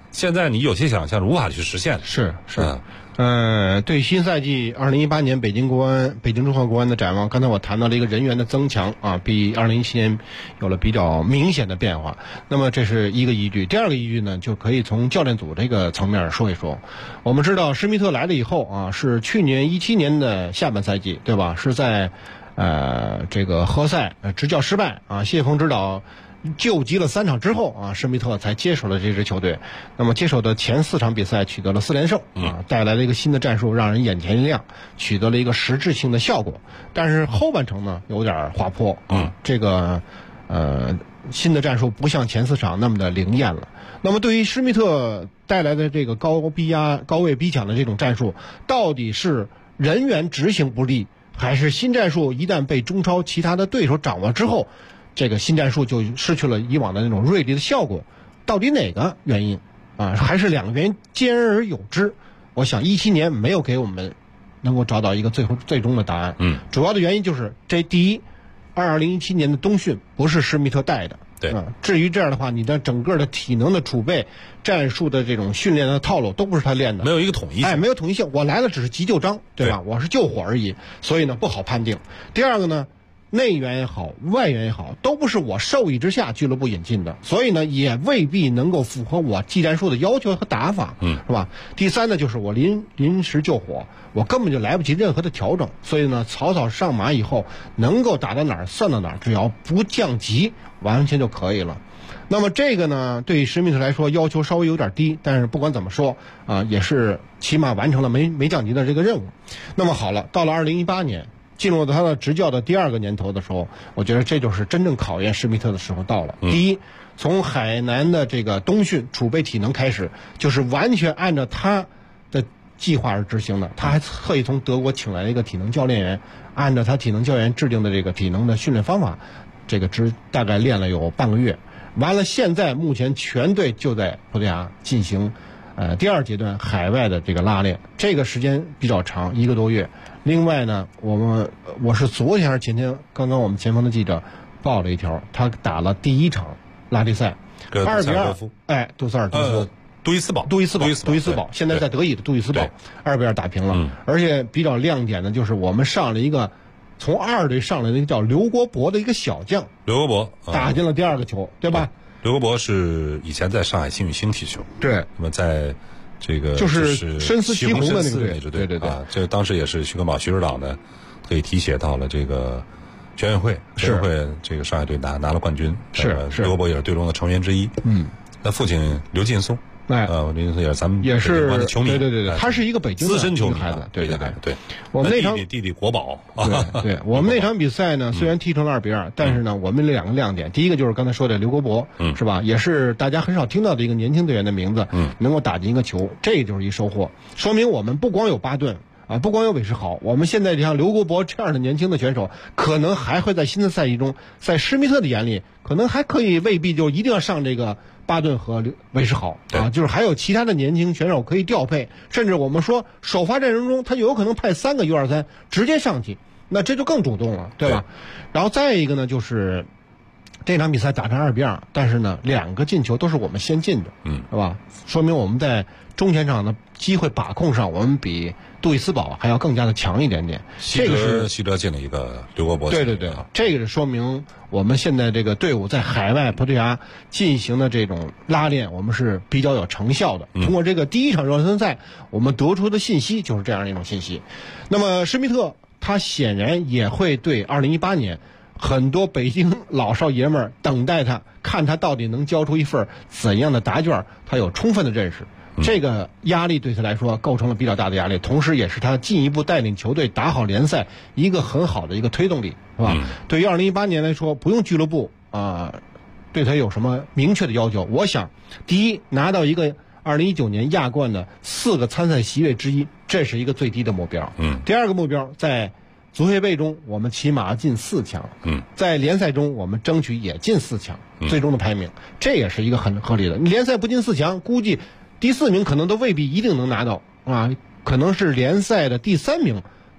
现在你有些想象无法去实现。 是。对新赛季2018年北京中赫国安的展望，刚才我谈到了一个人员的增强啊，比2017年有了比较明显的变化。那么这是一个依据。第二个依据呢，就可以从教练组这个层面说一说。我们知道施密特来了以后啊，是去年17年的下半赛季，对吧？是在这个荷赛执教失败啊，谢峰指导救急了3场之后啊，施密特才接手了这支球队。那么接手的前4场比赛取得了4连胜啊，带来了一个新的战术，让人眼前一亮，取得了一个实质性的效果。但是后半程呢有点滑坡啊，这个新的战术不像前4场那么的灵验了。那么对于施密特带来的这个高位逼抢的这种战术，到底是人员执行不力，还是新战术一旦被中超其他的对手掌握之后，这个新战术就失去了以往的那种锐利的效果？到底哪个原因啊？还是两个原因兼而有之？我想17年没有给我们能够找到一个最终的答案。主要的原因就是第一，2017年的冬训不是施密特带的。对，至于这样的话，你的整个的体能的储备、战术的这种训练的套路都不是他练的， 没有一个统一性。 没有统一性。我来了只是急救章，对吧？我是救火而已，所以呢不好判定。第二个呢，内援也好，外援也好，都不是我授意之下俱乐部引进的，所以呢也未必能够符合我技战术的要求和打法，是吧？第三呢，就是我临时救火，我根本就来不及任何的调整，所以呢草草上马以后，能够打到哪儿算到哪儿，只要不降级完全就可以了。那么这个呢，对于施密特来说要求稍微有点低，但是不管怎么说啊，也是起码完成了没降级的这个任务。那么好了，到了2018年。进入到他的执教的第2个年头的时候，我觉得这就是真正考验施密特的时候到了。第一，从海南的这个冬训储备体能开始，就是完全按照他的计划而执行的。他还特意从德国请来了一个体能教练员，按照他体能教练制定的这个体能的训练方法，这个大概练了有半个月。完了，现在目前全队就在葡萄牙进行第2阶段海外的这个拉练，这个时间比较长，1个多月。另外呢，我是昨天还是前天，刚刚我们前方的记者报了一条，他打了第1场拉力赛，2-2，杜塞尔多夫，杜伊斯堡，现在在德乙的杜伊斯堡2-2打平了。而且比较亮点的就是我们上了一个从2队上来的一个叫刘国博的一个小将， 刘国博打进了第2个球，对吧？ 刘国博是以前在上海新宇星踢球， 对， 那么在这个就是深思齐红的那个队，对啊，这当时也是徐根宝徐指导呢特意提携到了这个全运会这个上海队拿了冠军， 是刘国博也是队中的成员之一。那父亲刘劲松，刘劲松也是咱们也是球迷， 对，他是一个北京资深球迷孩子，对。 我们那场弟弟国宝， 对，我们那场比赛呢，虽然踢成了2-2，但是呢，我们2个亮点，第一个就是刚才说的刘国博，是吧？也是大家很少听到的一个年轻队员的名字，能够打进一个球，这就是一收获，说明我们不光有巴顿啊，不光有韦世豪，我们现在像刘国博这样的年轻的选手，可能还会在新的赛季中，在施密特的眼里，可能还可以未必就一定要上这个巴顿和韦世豪啊，就是还有其他的年轻选手可以调配，甚至我们说首发阵容中他有可能派3个U23直接上去，那这就更主动了，对吧？然后再一个呢，就是这场比赛打成2-2，但是呢2个进球都是我们先进的，是吧？说明我们在中前场的机会把控上，我们比杜伊斯堡还要更加的强一点点。这个是西德进了一个刘国博， 对，这个是说明我们现在这个队伍在海外葡萄牙进行的这种拉练，我们是比较有成效的。通过这个第1场热身赛，我们得出的信息就是这样一种信息。那么施密特他显然也会对2018年很多北京老少爷们儿等待他，看他到底能交出一份怎样的答卷，他有充分的认识。这个压力对他来说构成了比较大的压力，同时也是他进一步带领球队打好联赛一个很好的一个推动力，是吧？对于2018年来说，不用俱乐部对他有什么明确的要求。我想，第一，拿到一个2019年亚冠的4个参赛席位之一，这是一个最低的目标。第二个目标，在足协杯中我们起码进4强，在联赛中我们争取也进4强，最终的排名，这也是一个很合理的。你联赛不进4强，估计第4名可能都未必一定能拿到啊，可能是联赛的第3名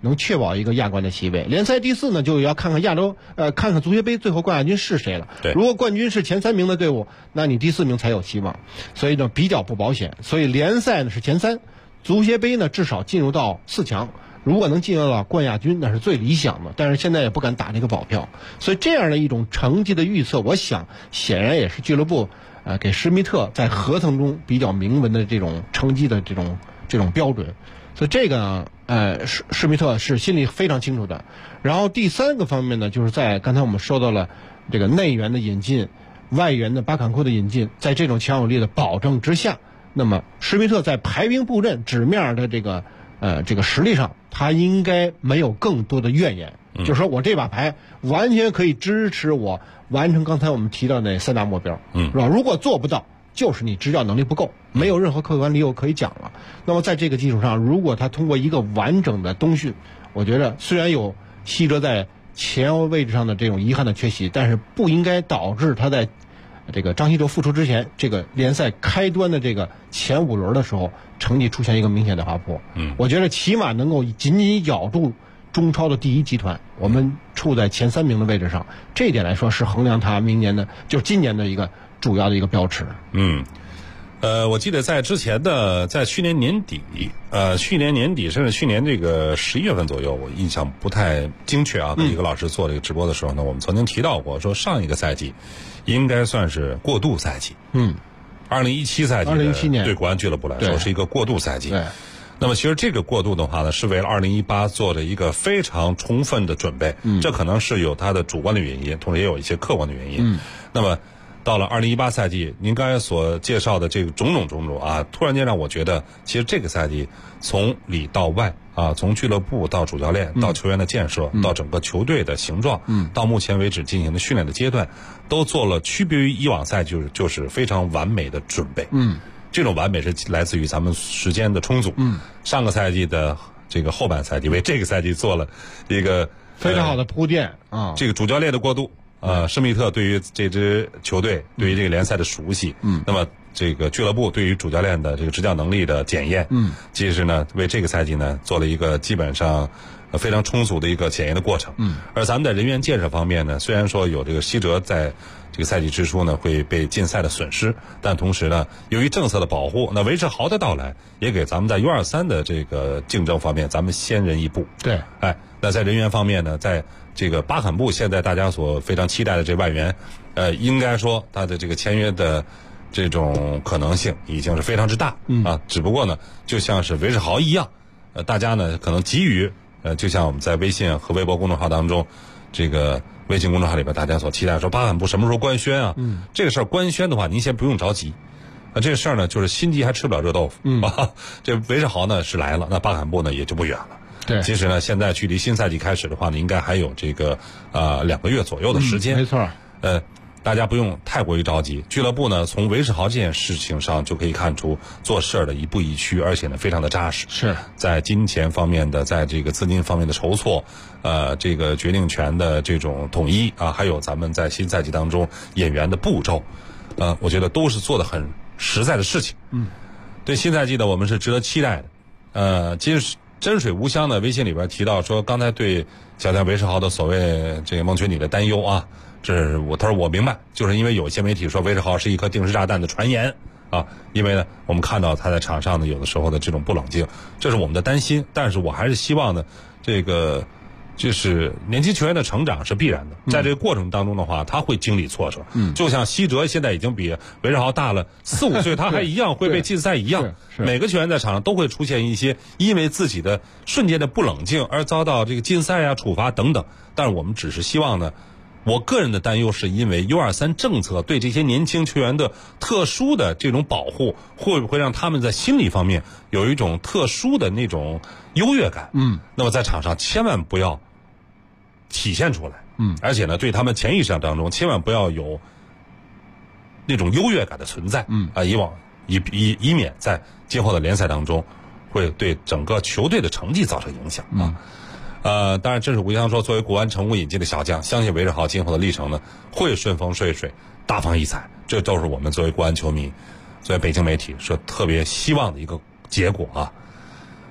能确保一个亚冠的席位。联赛第4呢，就要看看看看足协杯最后冠亚军是谁了。如果冠军是前3名的队伍，那你第4名才有希望，所以呢比较不保险。所以联赛呢是前3，足协杯呢至少进入到4强。如果能进入到冠亚军，那是最理想的，但是现在也不敢打这个保票。所以这样的一种成绩的预测，我想显然也是俱乐部给施密特在合同中比较明文的这种成绩的这种标准。所以这个施密特是心里非常清楚的。然后第3个方面呢，就是在刚才我们说到了这个内援的引进、外援的巴坎库的引进，在这种强有力的保证之下，那么施密特在排兵布阵纸面的这个实力上，他应该没有更多的怨言，就是说我这把牌完全可以支持我完成刚才我们提到的3大目标，是吧？如果做不到，就是你执教能力不够，没有任何客观理由可以讲了。那么在这个基础上，如果他通过一个完整的冬训，我觉得虽然有西哲在前腰位置上的这种遗憾的缺席，但是不应该导致他在这个张稀哲复出之前，这个联赛开端的这个前5轮的时候，成绩出现一个明显的滑坡。我觉得起码能够紧紧咬住中超的第1集团，我们处在前3名的位置上，这一点来说是衡量他明年的，就是今年的一个主要的一个标尺。 我记得在之前的，在去年年底甚至去年这个11月份左右，我印象不太精确啊。跟一个老师做这个直播的时候呢，我们曾经提到过，说上一个赛季应该算是过渡赛季。2017赛季 ，2017年对国安俱乐部来说是一个过渡赛季。对。那么其实这个过渡的话呢，是为了2018做了一个非常充分的准备。这可能是有它的主观的原因，同时也有一些客观的原因。那么到了2018赛季，您刚才所介绍的这个种种啊，突然间让我觉得，其实这个赛季从里到外啊，从俱乐部到主教练，到球员的建设，到整个球队的形状，到目前为止进行的训练的阶段，都做了区别于以往赛季就是非常完美的准备。这种完美是来自于咱们时间的充足。上个赛季的这个后半赛季为这个赛季做了一个非常好的铺垫啊， 这个主教练的过渡。施密特对于这支球队，对于这个联赛的熟悉，那么这个俱乐部对于主教练的这个执教能力的检验，其实呢为这个赛季呢做了一个基本上非常充足的一个检验的过程。而咱们在人员建设方面呢，虽然说有这个西哲在这个赛季之初呢会被禁赛的损失，但同时呢，由于政策的保护，那韦世豪的到来也给咱们在 U23 的这个竞争方面，咱们先人一步。 对， 那在人员方面呢，在这个巴坎布现在大家所非常期待的这外援，应该说他的这个签约的这种可能性已经是非常之大啊。只不过呢，就像是韦世豪一样，大家呢可能急于就像我们在微信和微博公众号当中，这个微信公众号里边大家所期待说巴坎布什么时候官宣啊？这个事儿官宣的话，您先不用着急。这个事儿呢，就是心急还吃不了热豆腐。这韦世豪呢是来了，那巴坎布呢也就不远了。 对， 其实呢，现在距离新赛季开始的话呢，应该还有这个2个月左右的时间。 没错。 大家不用太过于着急。俱乐部呢，从韦世豪这件事情上就可以看出做事儿的一步一趋，而且呢非常的扎实。 是在金钱方面的，在这个资金方面的筹措，这个决定权的这种统一啊，还有咱们在新赛季当中演员的步骤，我觉得都是做的很实在的事情。对新赛季呢，我们是值得期待的。真水无香的微信里边提到说，刚才对小将韦世豪的所谓这个孟群你的担忧啊，他说我明白，就是因为有一些媒体说韦世豪是一颗定时炸弹的传言啊，因为呢我们看到他在场上呢有的时候的这种不冷静，这是我们的担心，但是我还是希望呢这个就是年轻球员的成长是必然的，在这个过程当中的话，他会经历挫折。就像西哲现在已经比韦世豪大了4、5岁，他还一样会被禁赛一样。每个球员在场上都会出现一些因为自己的瞬间的不冷静而遭到这个禁赛啊、处罚等等。但是我们只是希望呢，我个人的担忧是因为 U23 政策对这些年轻球员的特殊的这种保护，会不会让他们在心理方面有一种特殊的那种优越感？那么在场上千万不要体现出来。而且呢，对他们潜意识当中千万不要有那种优越感的存在。以免在今后的联赛当中会对整个球队的成绩造成影响啊。当然，真是吴翔说，作为国安成功引进的小将，相信韦世豪今后的历程呢会顺风顺水、大放异彩。这都是我们作为国安球迷、作为北京媒体说特别希望的一个结果啊。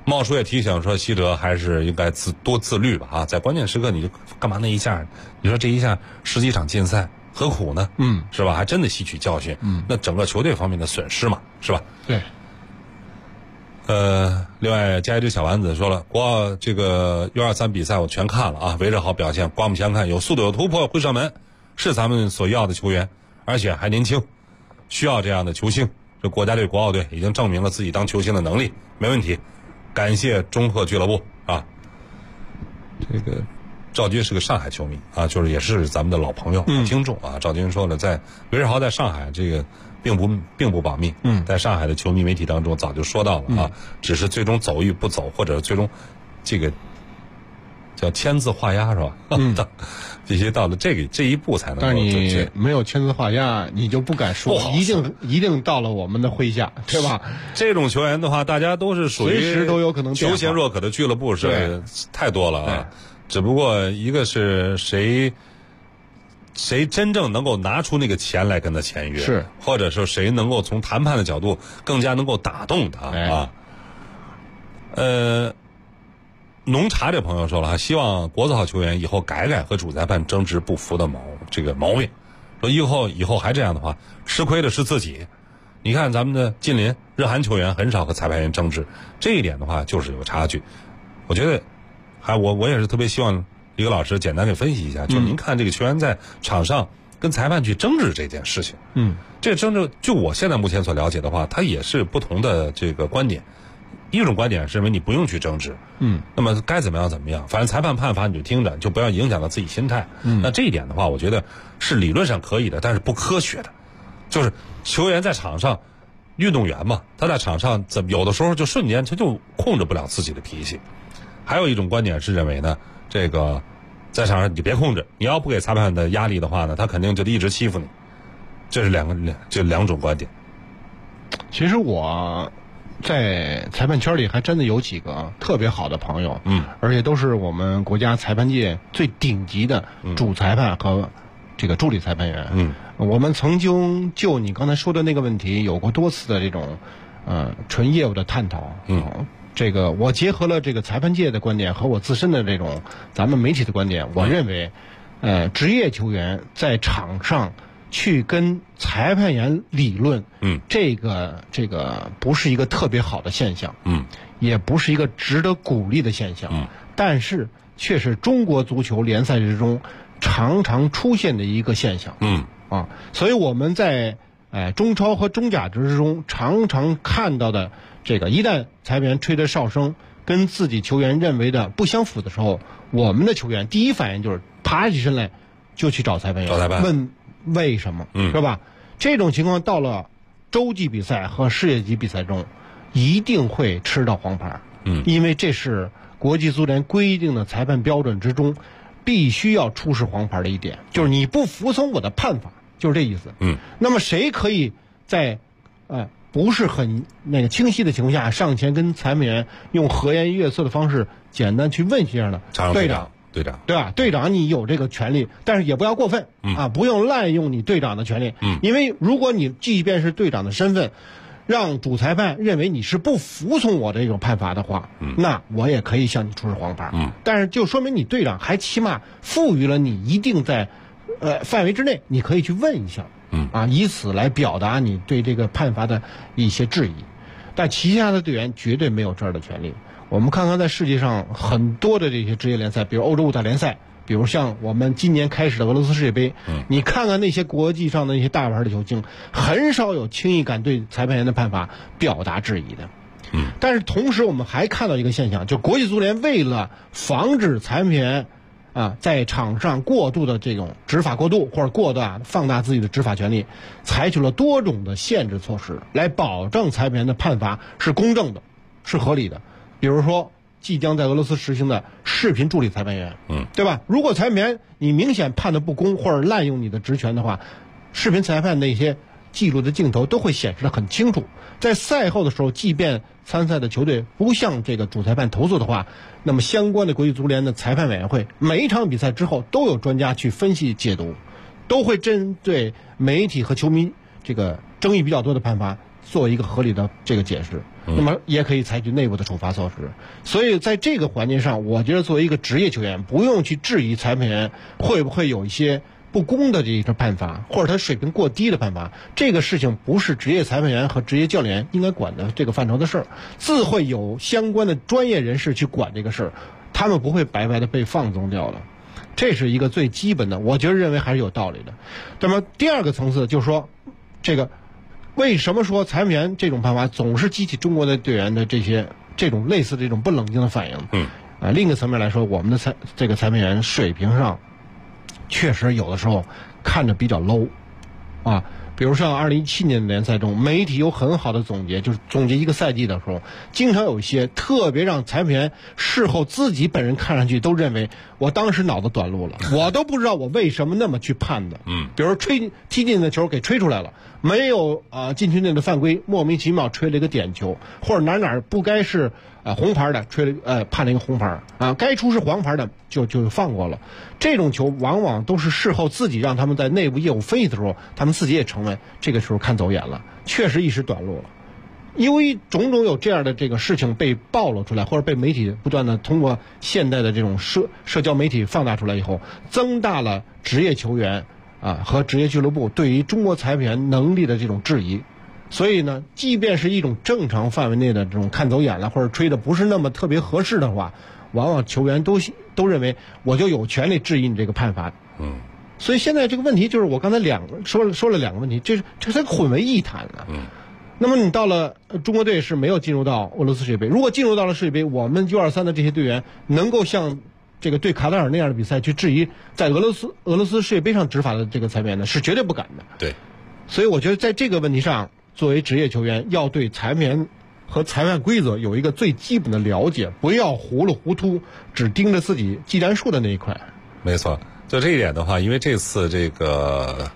茂叔也提醒说，西哲还是应该多自律吧啊，在关键时刻你就干嘛那一下？你说这一下10几场禁赛，何苦呢？是吧？还真得吸取教训。那整个球队方面的损失嘛，是吧？ 对。 另外加一只小丸子说了，国奥这个U23比赛我全看了啊，维持好表现，刮目相看，有速度有突破，会射门，是咱们所要的球员，而且还年轻，需要这样的球星。这国家队国奥队已经证明了自己当球星的能力，没问题。感谢中赫俱乐部啊。这个赵军是个上海球迷啊，就是也是咱们的老朋友、听众啊。赵军说了，在韦世豪在上海这个并不保密，在上海的球迷媒体当中早就说到了啊，只是最终走与不走，或者最终这个叫签字画押是吧？必须到了这一步才能够。 但是你没有签字画押，你就不敢说一定到了我们的麾下，对吧？ 这种球员的话，大家都是属于随时都有可能求贤若渴的俱乐部是太多了啊。只不过一个是谁真正能够拿出那个钱来跟他签约， 是， 或者说谁能够从谈判的角度更加能够打动他啊。浓茶这朋友说了，希望国字号球员以后改和主裁判争执不服的毛病，说以后还这样的话，吃亏的是自己。你看咱们的近邻日韩球员很少和裁判员争执，这一点的话就是有差距。我觉得我也是特别希望李个老师简单给分析一下，就是您看这个球员在场上跟裁判去争执这件事情，这争执就我现在目前所了解的话，他也是不同的这个观点。一种观点是认为你不用去争执，那么该怎么样，反正裁判判罚你就听着，就不要影响到自己心态。那这一点的话，我觉得是理论上可以的，但是不科学的。就是球员在场上，运动员嘛，他在场上有的时候就瞬间他就控制不了自己的脾气。还有一种观点是认为呢，这个在场上你别控制，你要不给裁判的压力的话呢，他肯定就一直欺负你。这是两种观点。 其实我在裁判圈里还真的有几个特别好的朋友，而且都是我们国家裁判界最顶级的主裁判和这个助理裁判员。我们曾经就你刚才说的那个问题有过多次的这种纯业务的探讨。这个我结合了这个裁判界的观点和我自身的这种咱们媒体的观点，我认为职业球员在场上去跟裁判员理论，这个不是一个特别好的现象，也不是一个值得鼓励的现象，但是却是中国足球联赛之中常常出现的一个现象，所以我们在中超和中甲之中常常看到的这个，一旦裁判员吹的哨声跟自己球员认为的不相符的时候，我们的球员第一反应就是爬起身来就去找裁判员，问为什么，是吧？这种情况到了洲际比赛和世界级比赛中，一定会吃到黄牌，因为这是国际足联规定的裁判标准之中必须要出示黄牌的一点，就是你不服从我的判罚，就是这意思。那么谁可以在不是很清晰的情况下上前跟裁判员用和颜悦色的方式简单去问一下呢？队长，对吧？队长，你有这个权利，但是也不要过分不用滥用你队长的权利。因为如果你即便是队长的身份，让主裁判认为你是不服从我这种判罚的话，那我也可以向你出示黄牌。但是就说明你队长还起码赋予了你一定在范围之内，你可以去问一下，以此来表达你对这个判罚的一些质疑。但其他的队员绝对没有这样的权利。我们看看在世界上很多的这些职业联赛，比如欧洲五大联赛，比如像我们今年开始的俄罗斯世界杯，你看看那些国际上的那些大牌的球星，很少有轻易敢对裁判员的判罚表达质疑的。但是同时我们还看到一个现象，就国际足联为了防止裁判员在场上过度的这种执法过度，或者过大放大自己的执法权利，采取了多种的限制措施，来保证裁判员的判罚是公正的，是合理的。比如说即将在俄罗斯实行的视频助理裁判员，对吧？如果裁判员你明显判的不公或者滥用你的职权的话，视频裁判那些记录的镜头都会显示得很清楚。在赛后的时候，即便参赛的球队不向这个主裁判投诉的话，那么相关的国际足联的裁判委员会每一场比赛之后都有专家去分析解读，都会针对媒体和球迷这个争议比较多的判罚做一个合理的这个解释。 那么也可以采取内部的处罚措施。所以在这个环节上，我觉得作为一个职业球员，不用去质疑裁判员会不会有一些不公的这一个判罚，或者他水平过低的判罚。这个事情不是职业裁判员和职业教练应该管的这个范畴的事儿，自会有相关的专业人士去管这个事儿，他们不会白白的被放纵掉了。这是一个最基本的，我觉得认为还是有道理的。那么第二个层次就是说，这个为什么说裁判员这种判罚总是激起中国的队员的这种类似的这种不冷静的反应？另一个层面来说，我们的这个裁判员水平上确实有的时候看着比较 low 啊。比如像2017年的联赛中，媒体有很好的总结，就是总结一个赛季的时候，经常有一些特别让裁判员事后自己本人看上去都认为我当时脑子短路了，我都不知道我为什么那么去判的。比如踢进的球给吹出来了，没有禁区内的犯规，莫名其妙吹了一个点球，或者哪不该是红牌的判了一个红牌该出是黄牌的就放过了。这种球往往都是事后自己让他们在内部业务分析的时候，他们自己也承认这个时候看走眼了，确实一时短路了。因为种种有这样的这个事情被暴露出来，或者被媒体不断的通过现代的这种社交媒体放大出来以后，增大了职业球员和职业俱乐部对于中国裁判员能力的这种质疑。所以呢，即便是一种正常范围内的这种看走眼了，或者吹的不是那么特别合适的话，往往球员都认为我就有权利质疑你这个判罚。所以现在这个问题就是我刚才说了两个问题，这才混为一谈了。那么你到了中国队是没有进入到俄罗斯世界杯，如果进入到了世界杯，我们 U23 的这些队员能够像这个对卡塔尔那样的比赛去质疑在俄罗斯世界杯上执法的这个裁判员呢，是绝对不敢的。 对， 所以我觉得在这个问题上，作为职业球员要对裁判员和裁判规则有一个最基本的了解，不要糊里糊涂只盯着自己技战术的那一块。 没错，就这一点的话，因为这次这个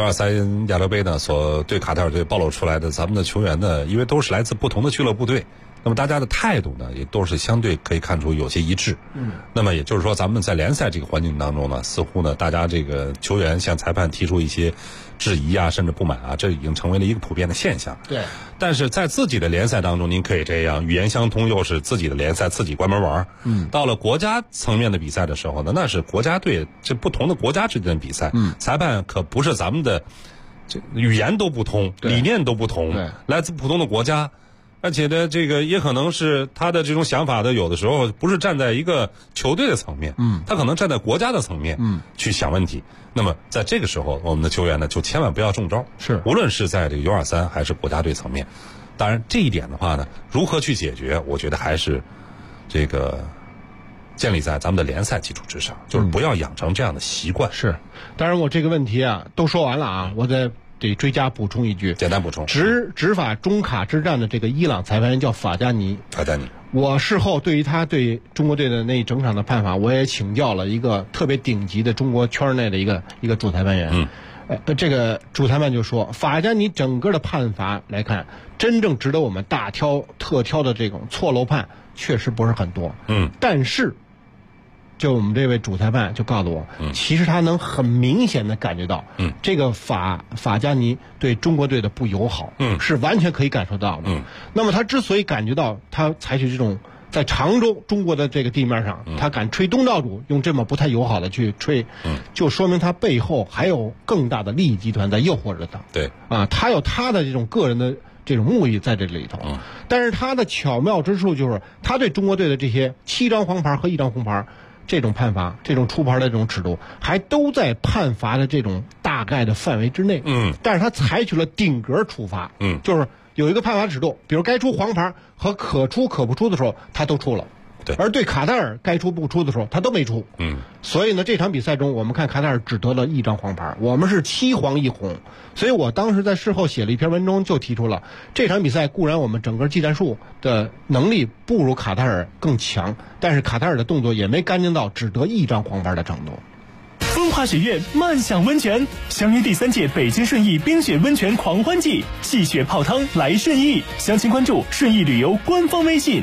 U23亚洲杯呢，所对卡塔尔队暴露出来的咱们的球员呢，因为都是来自不同的俱乐部队，那么大家的态度呢，也都是相对可以看出有些一致。那么也就是说，咱们在联赛这个环境当中呢，似乎呢，大家这个球员向裁判提出一些质疑甚至不满这已经成为了一个普遍的现象。 对。 但是在自己的联赛当中，您可以这样，语言相通，又是自己的联赛，自己关门玩。到了国家层面的比赛的时候呢，那是国家队这不同的国家之间的比赛。裁判可不是咱们的，这语言都不同，理念都不同，来自不同的国家。而且呢，这个也可能是他的这种想法的，有的时候不是站在一个球队的层面，他可能站在国家的层面，去想问题。那么在这个时候，我们的球员呢，就千万不要中招，无论是在这个 U23还是国家队层面。当然，这一点的话呢，如何去解决，我觉得还是这个建立在咱们的联赛基础之上，就是不要养成这样的习惯。 是，当然我这个问题都说完了我再得追加补充一句， 简单补充。 执法中卡之战的这个伊朗裁判员叫法加尼。我事后对于他对中国队的那一整场的判罚，我也请教了一个特别顶级的中国圈内的一个主裁判员。这个主裁判就说，法加尼整个的判罚来看，真正值得我们大挑特挑的这种错漏判确实不是很多。但是就我们这位主裁判就告诉我，其实他能很明显的感觉到，这个法加尼对中国队的不友好，是完全可以感受到的。那么他之所以感觉到，他采取这种在常州中国的这个地面上，他敢吹东道主，用这么不太友好的去吹，就说明他背后还有更大的利益集团在诱惑着他。 对他有他的这种个人的这种目的在这里头。但是他的巧妙之处就是，他对中国队的这些7张黄牌和1张红牌。这种判罚，这种出牌的这种尺度，还都在判罚的这种大概的范围之内。但是他采取了顶格处罚。就是有一个判罚尺度，比如该出黄牌和可出可不出的时候，他都出了。而对卡塔尔该出不出的时候，他都没出。所以呢，这场比赛中，我们看卡塔尔只得了1张黄牌，我们是7黄1红。所以我当时在事后写了一篇文章，就提出了这场比赛固然我们整个技战术的能力不如卡塔尔更强，但是卡塔尔的动作也没干净到只得1张黄牌的程度。 风华雪月漫享温泉，相约第3届北京顺义冰雪温泉狂欢季，戏雪泡汤来顺义，详情关注顺义旅游官方微信。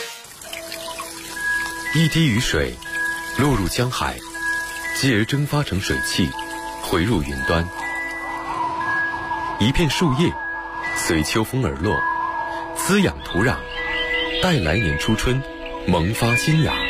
一滴雨水落入江海，继而蒸发成水汽，回入云端。一片树叶随秋风而落， 滋养土壤，待来年初春萌发新芽。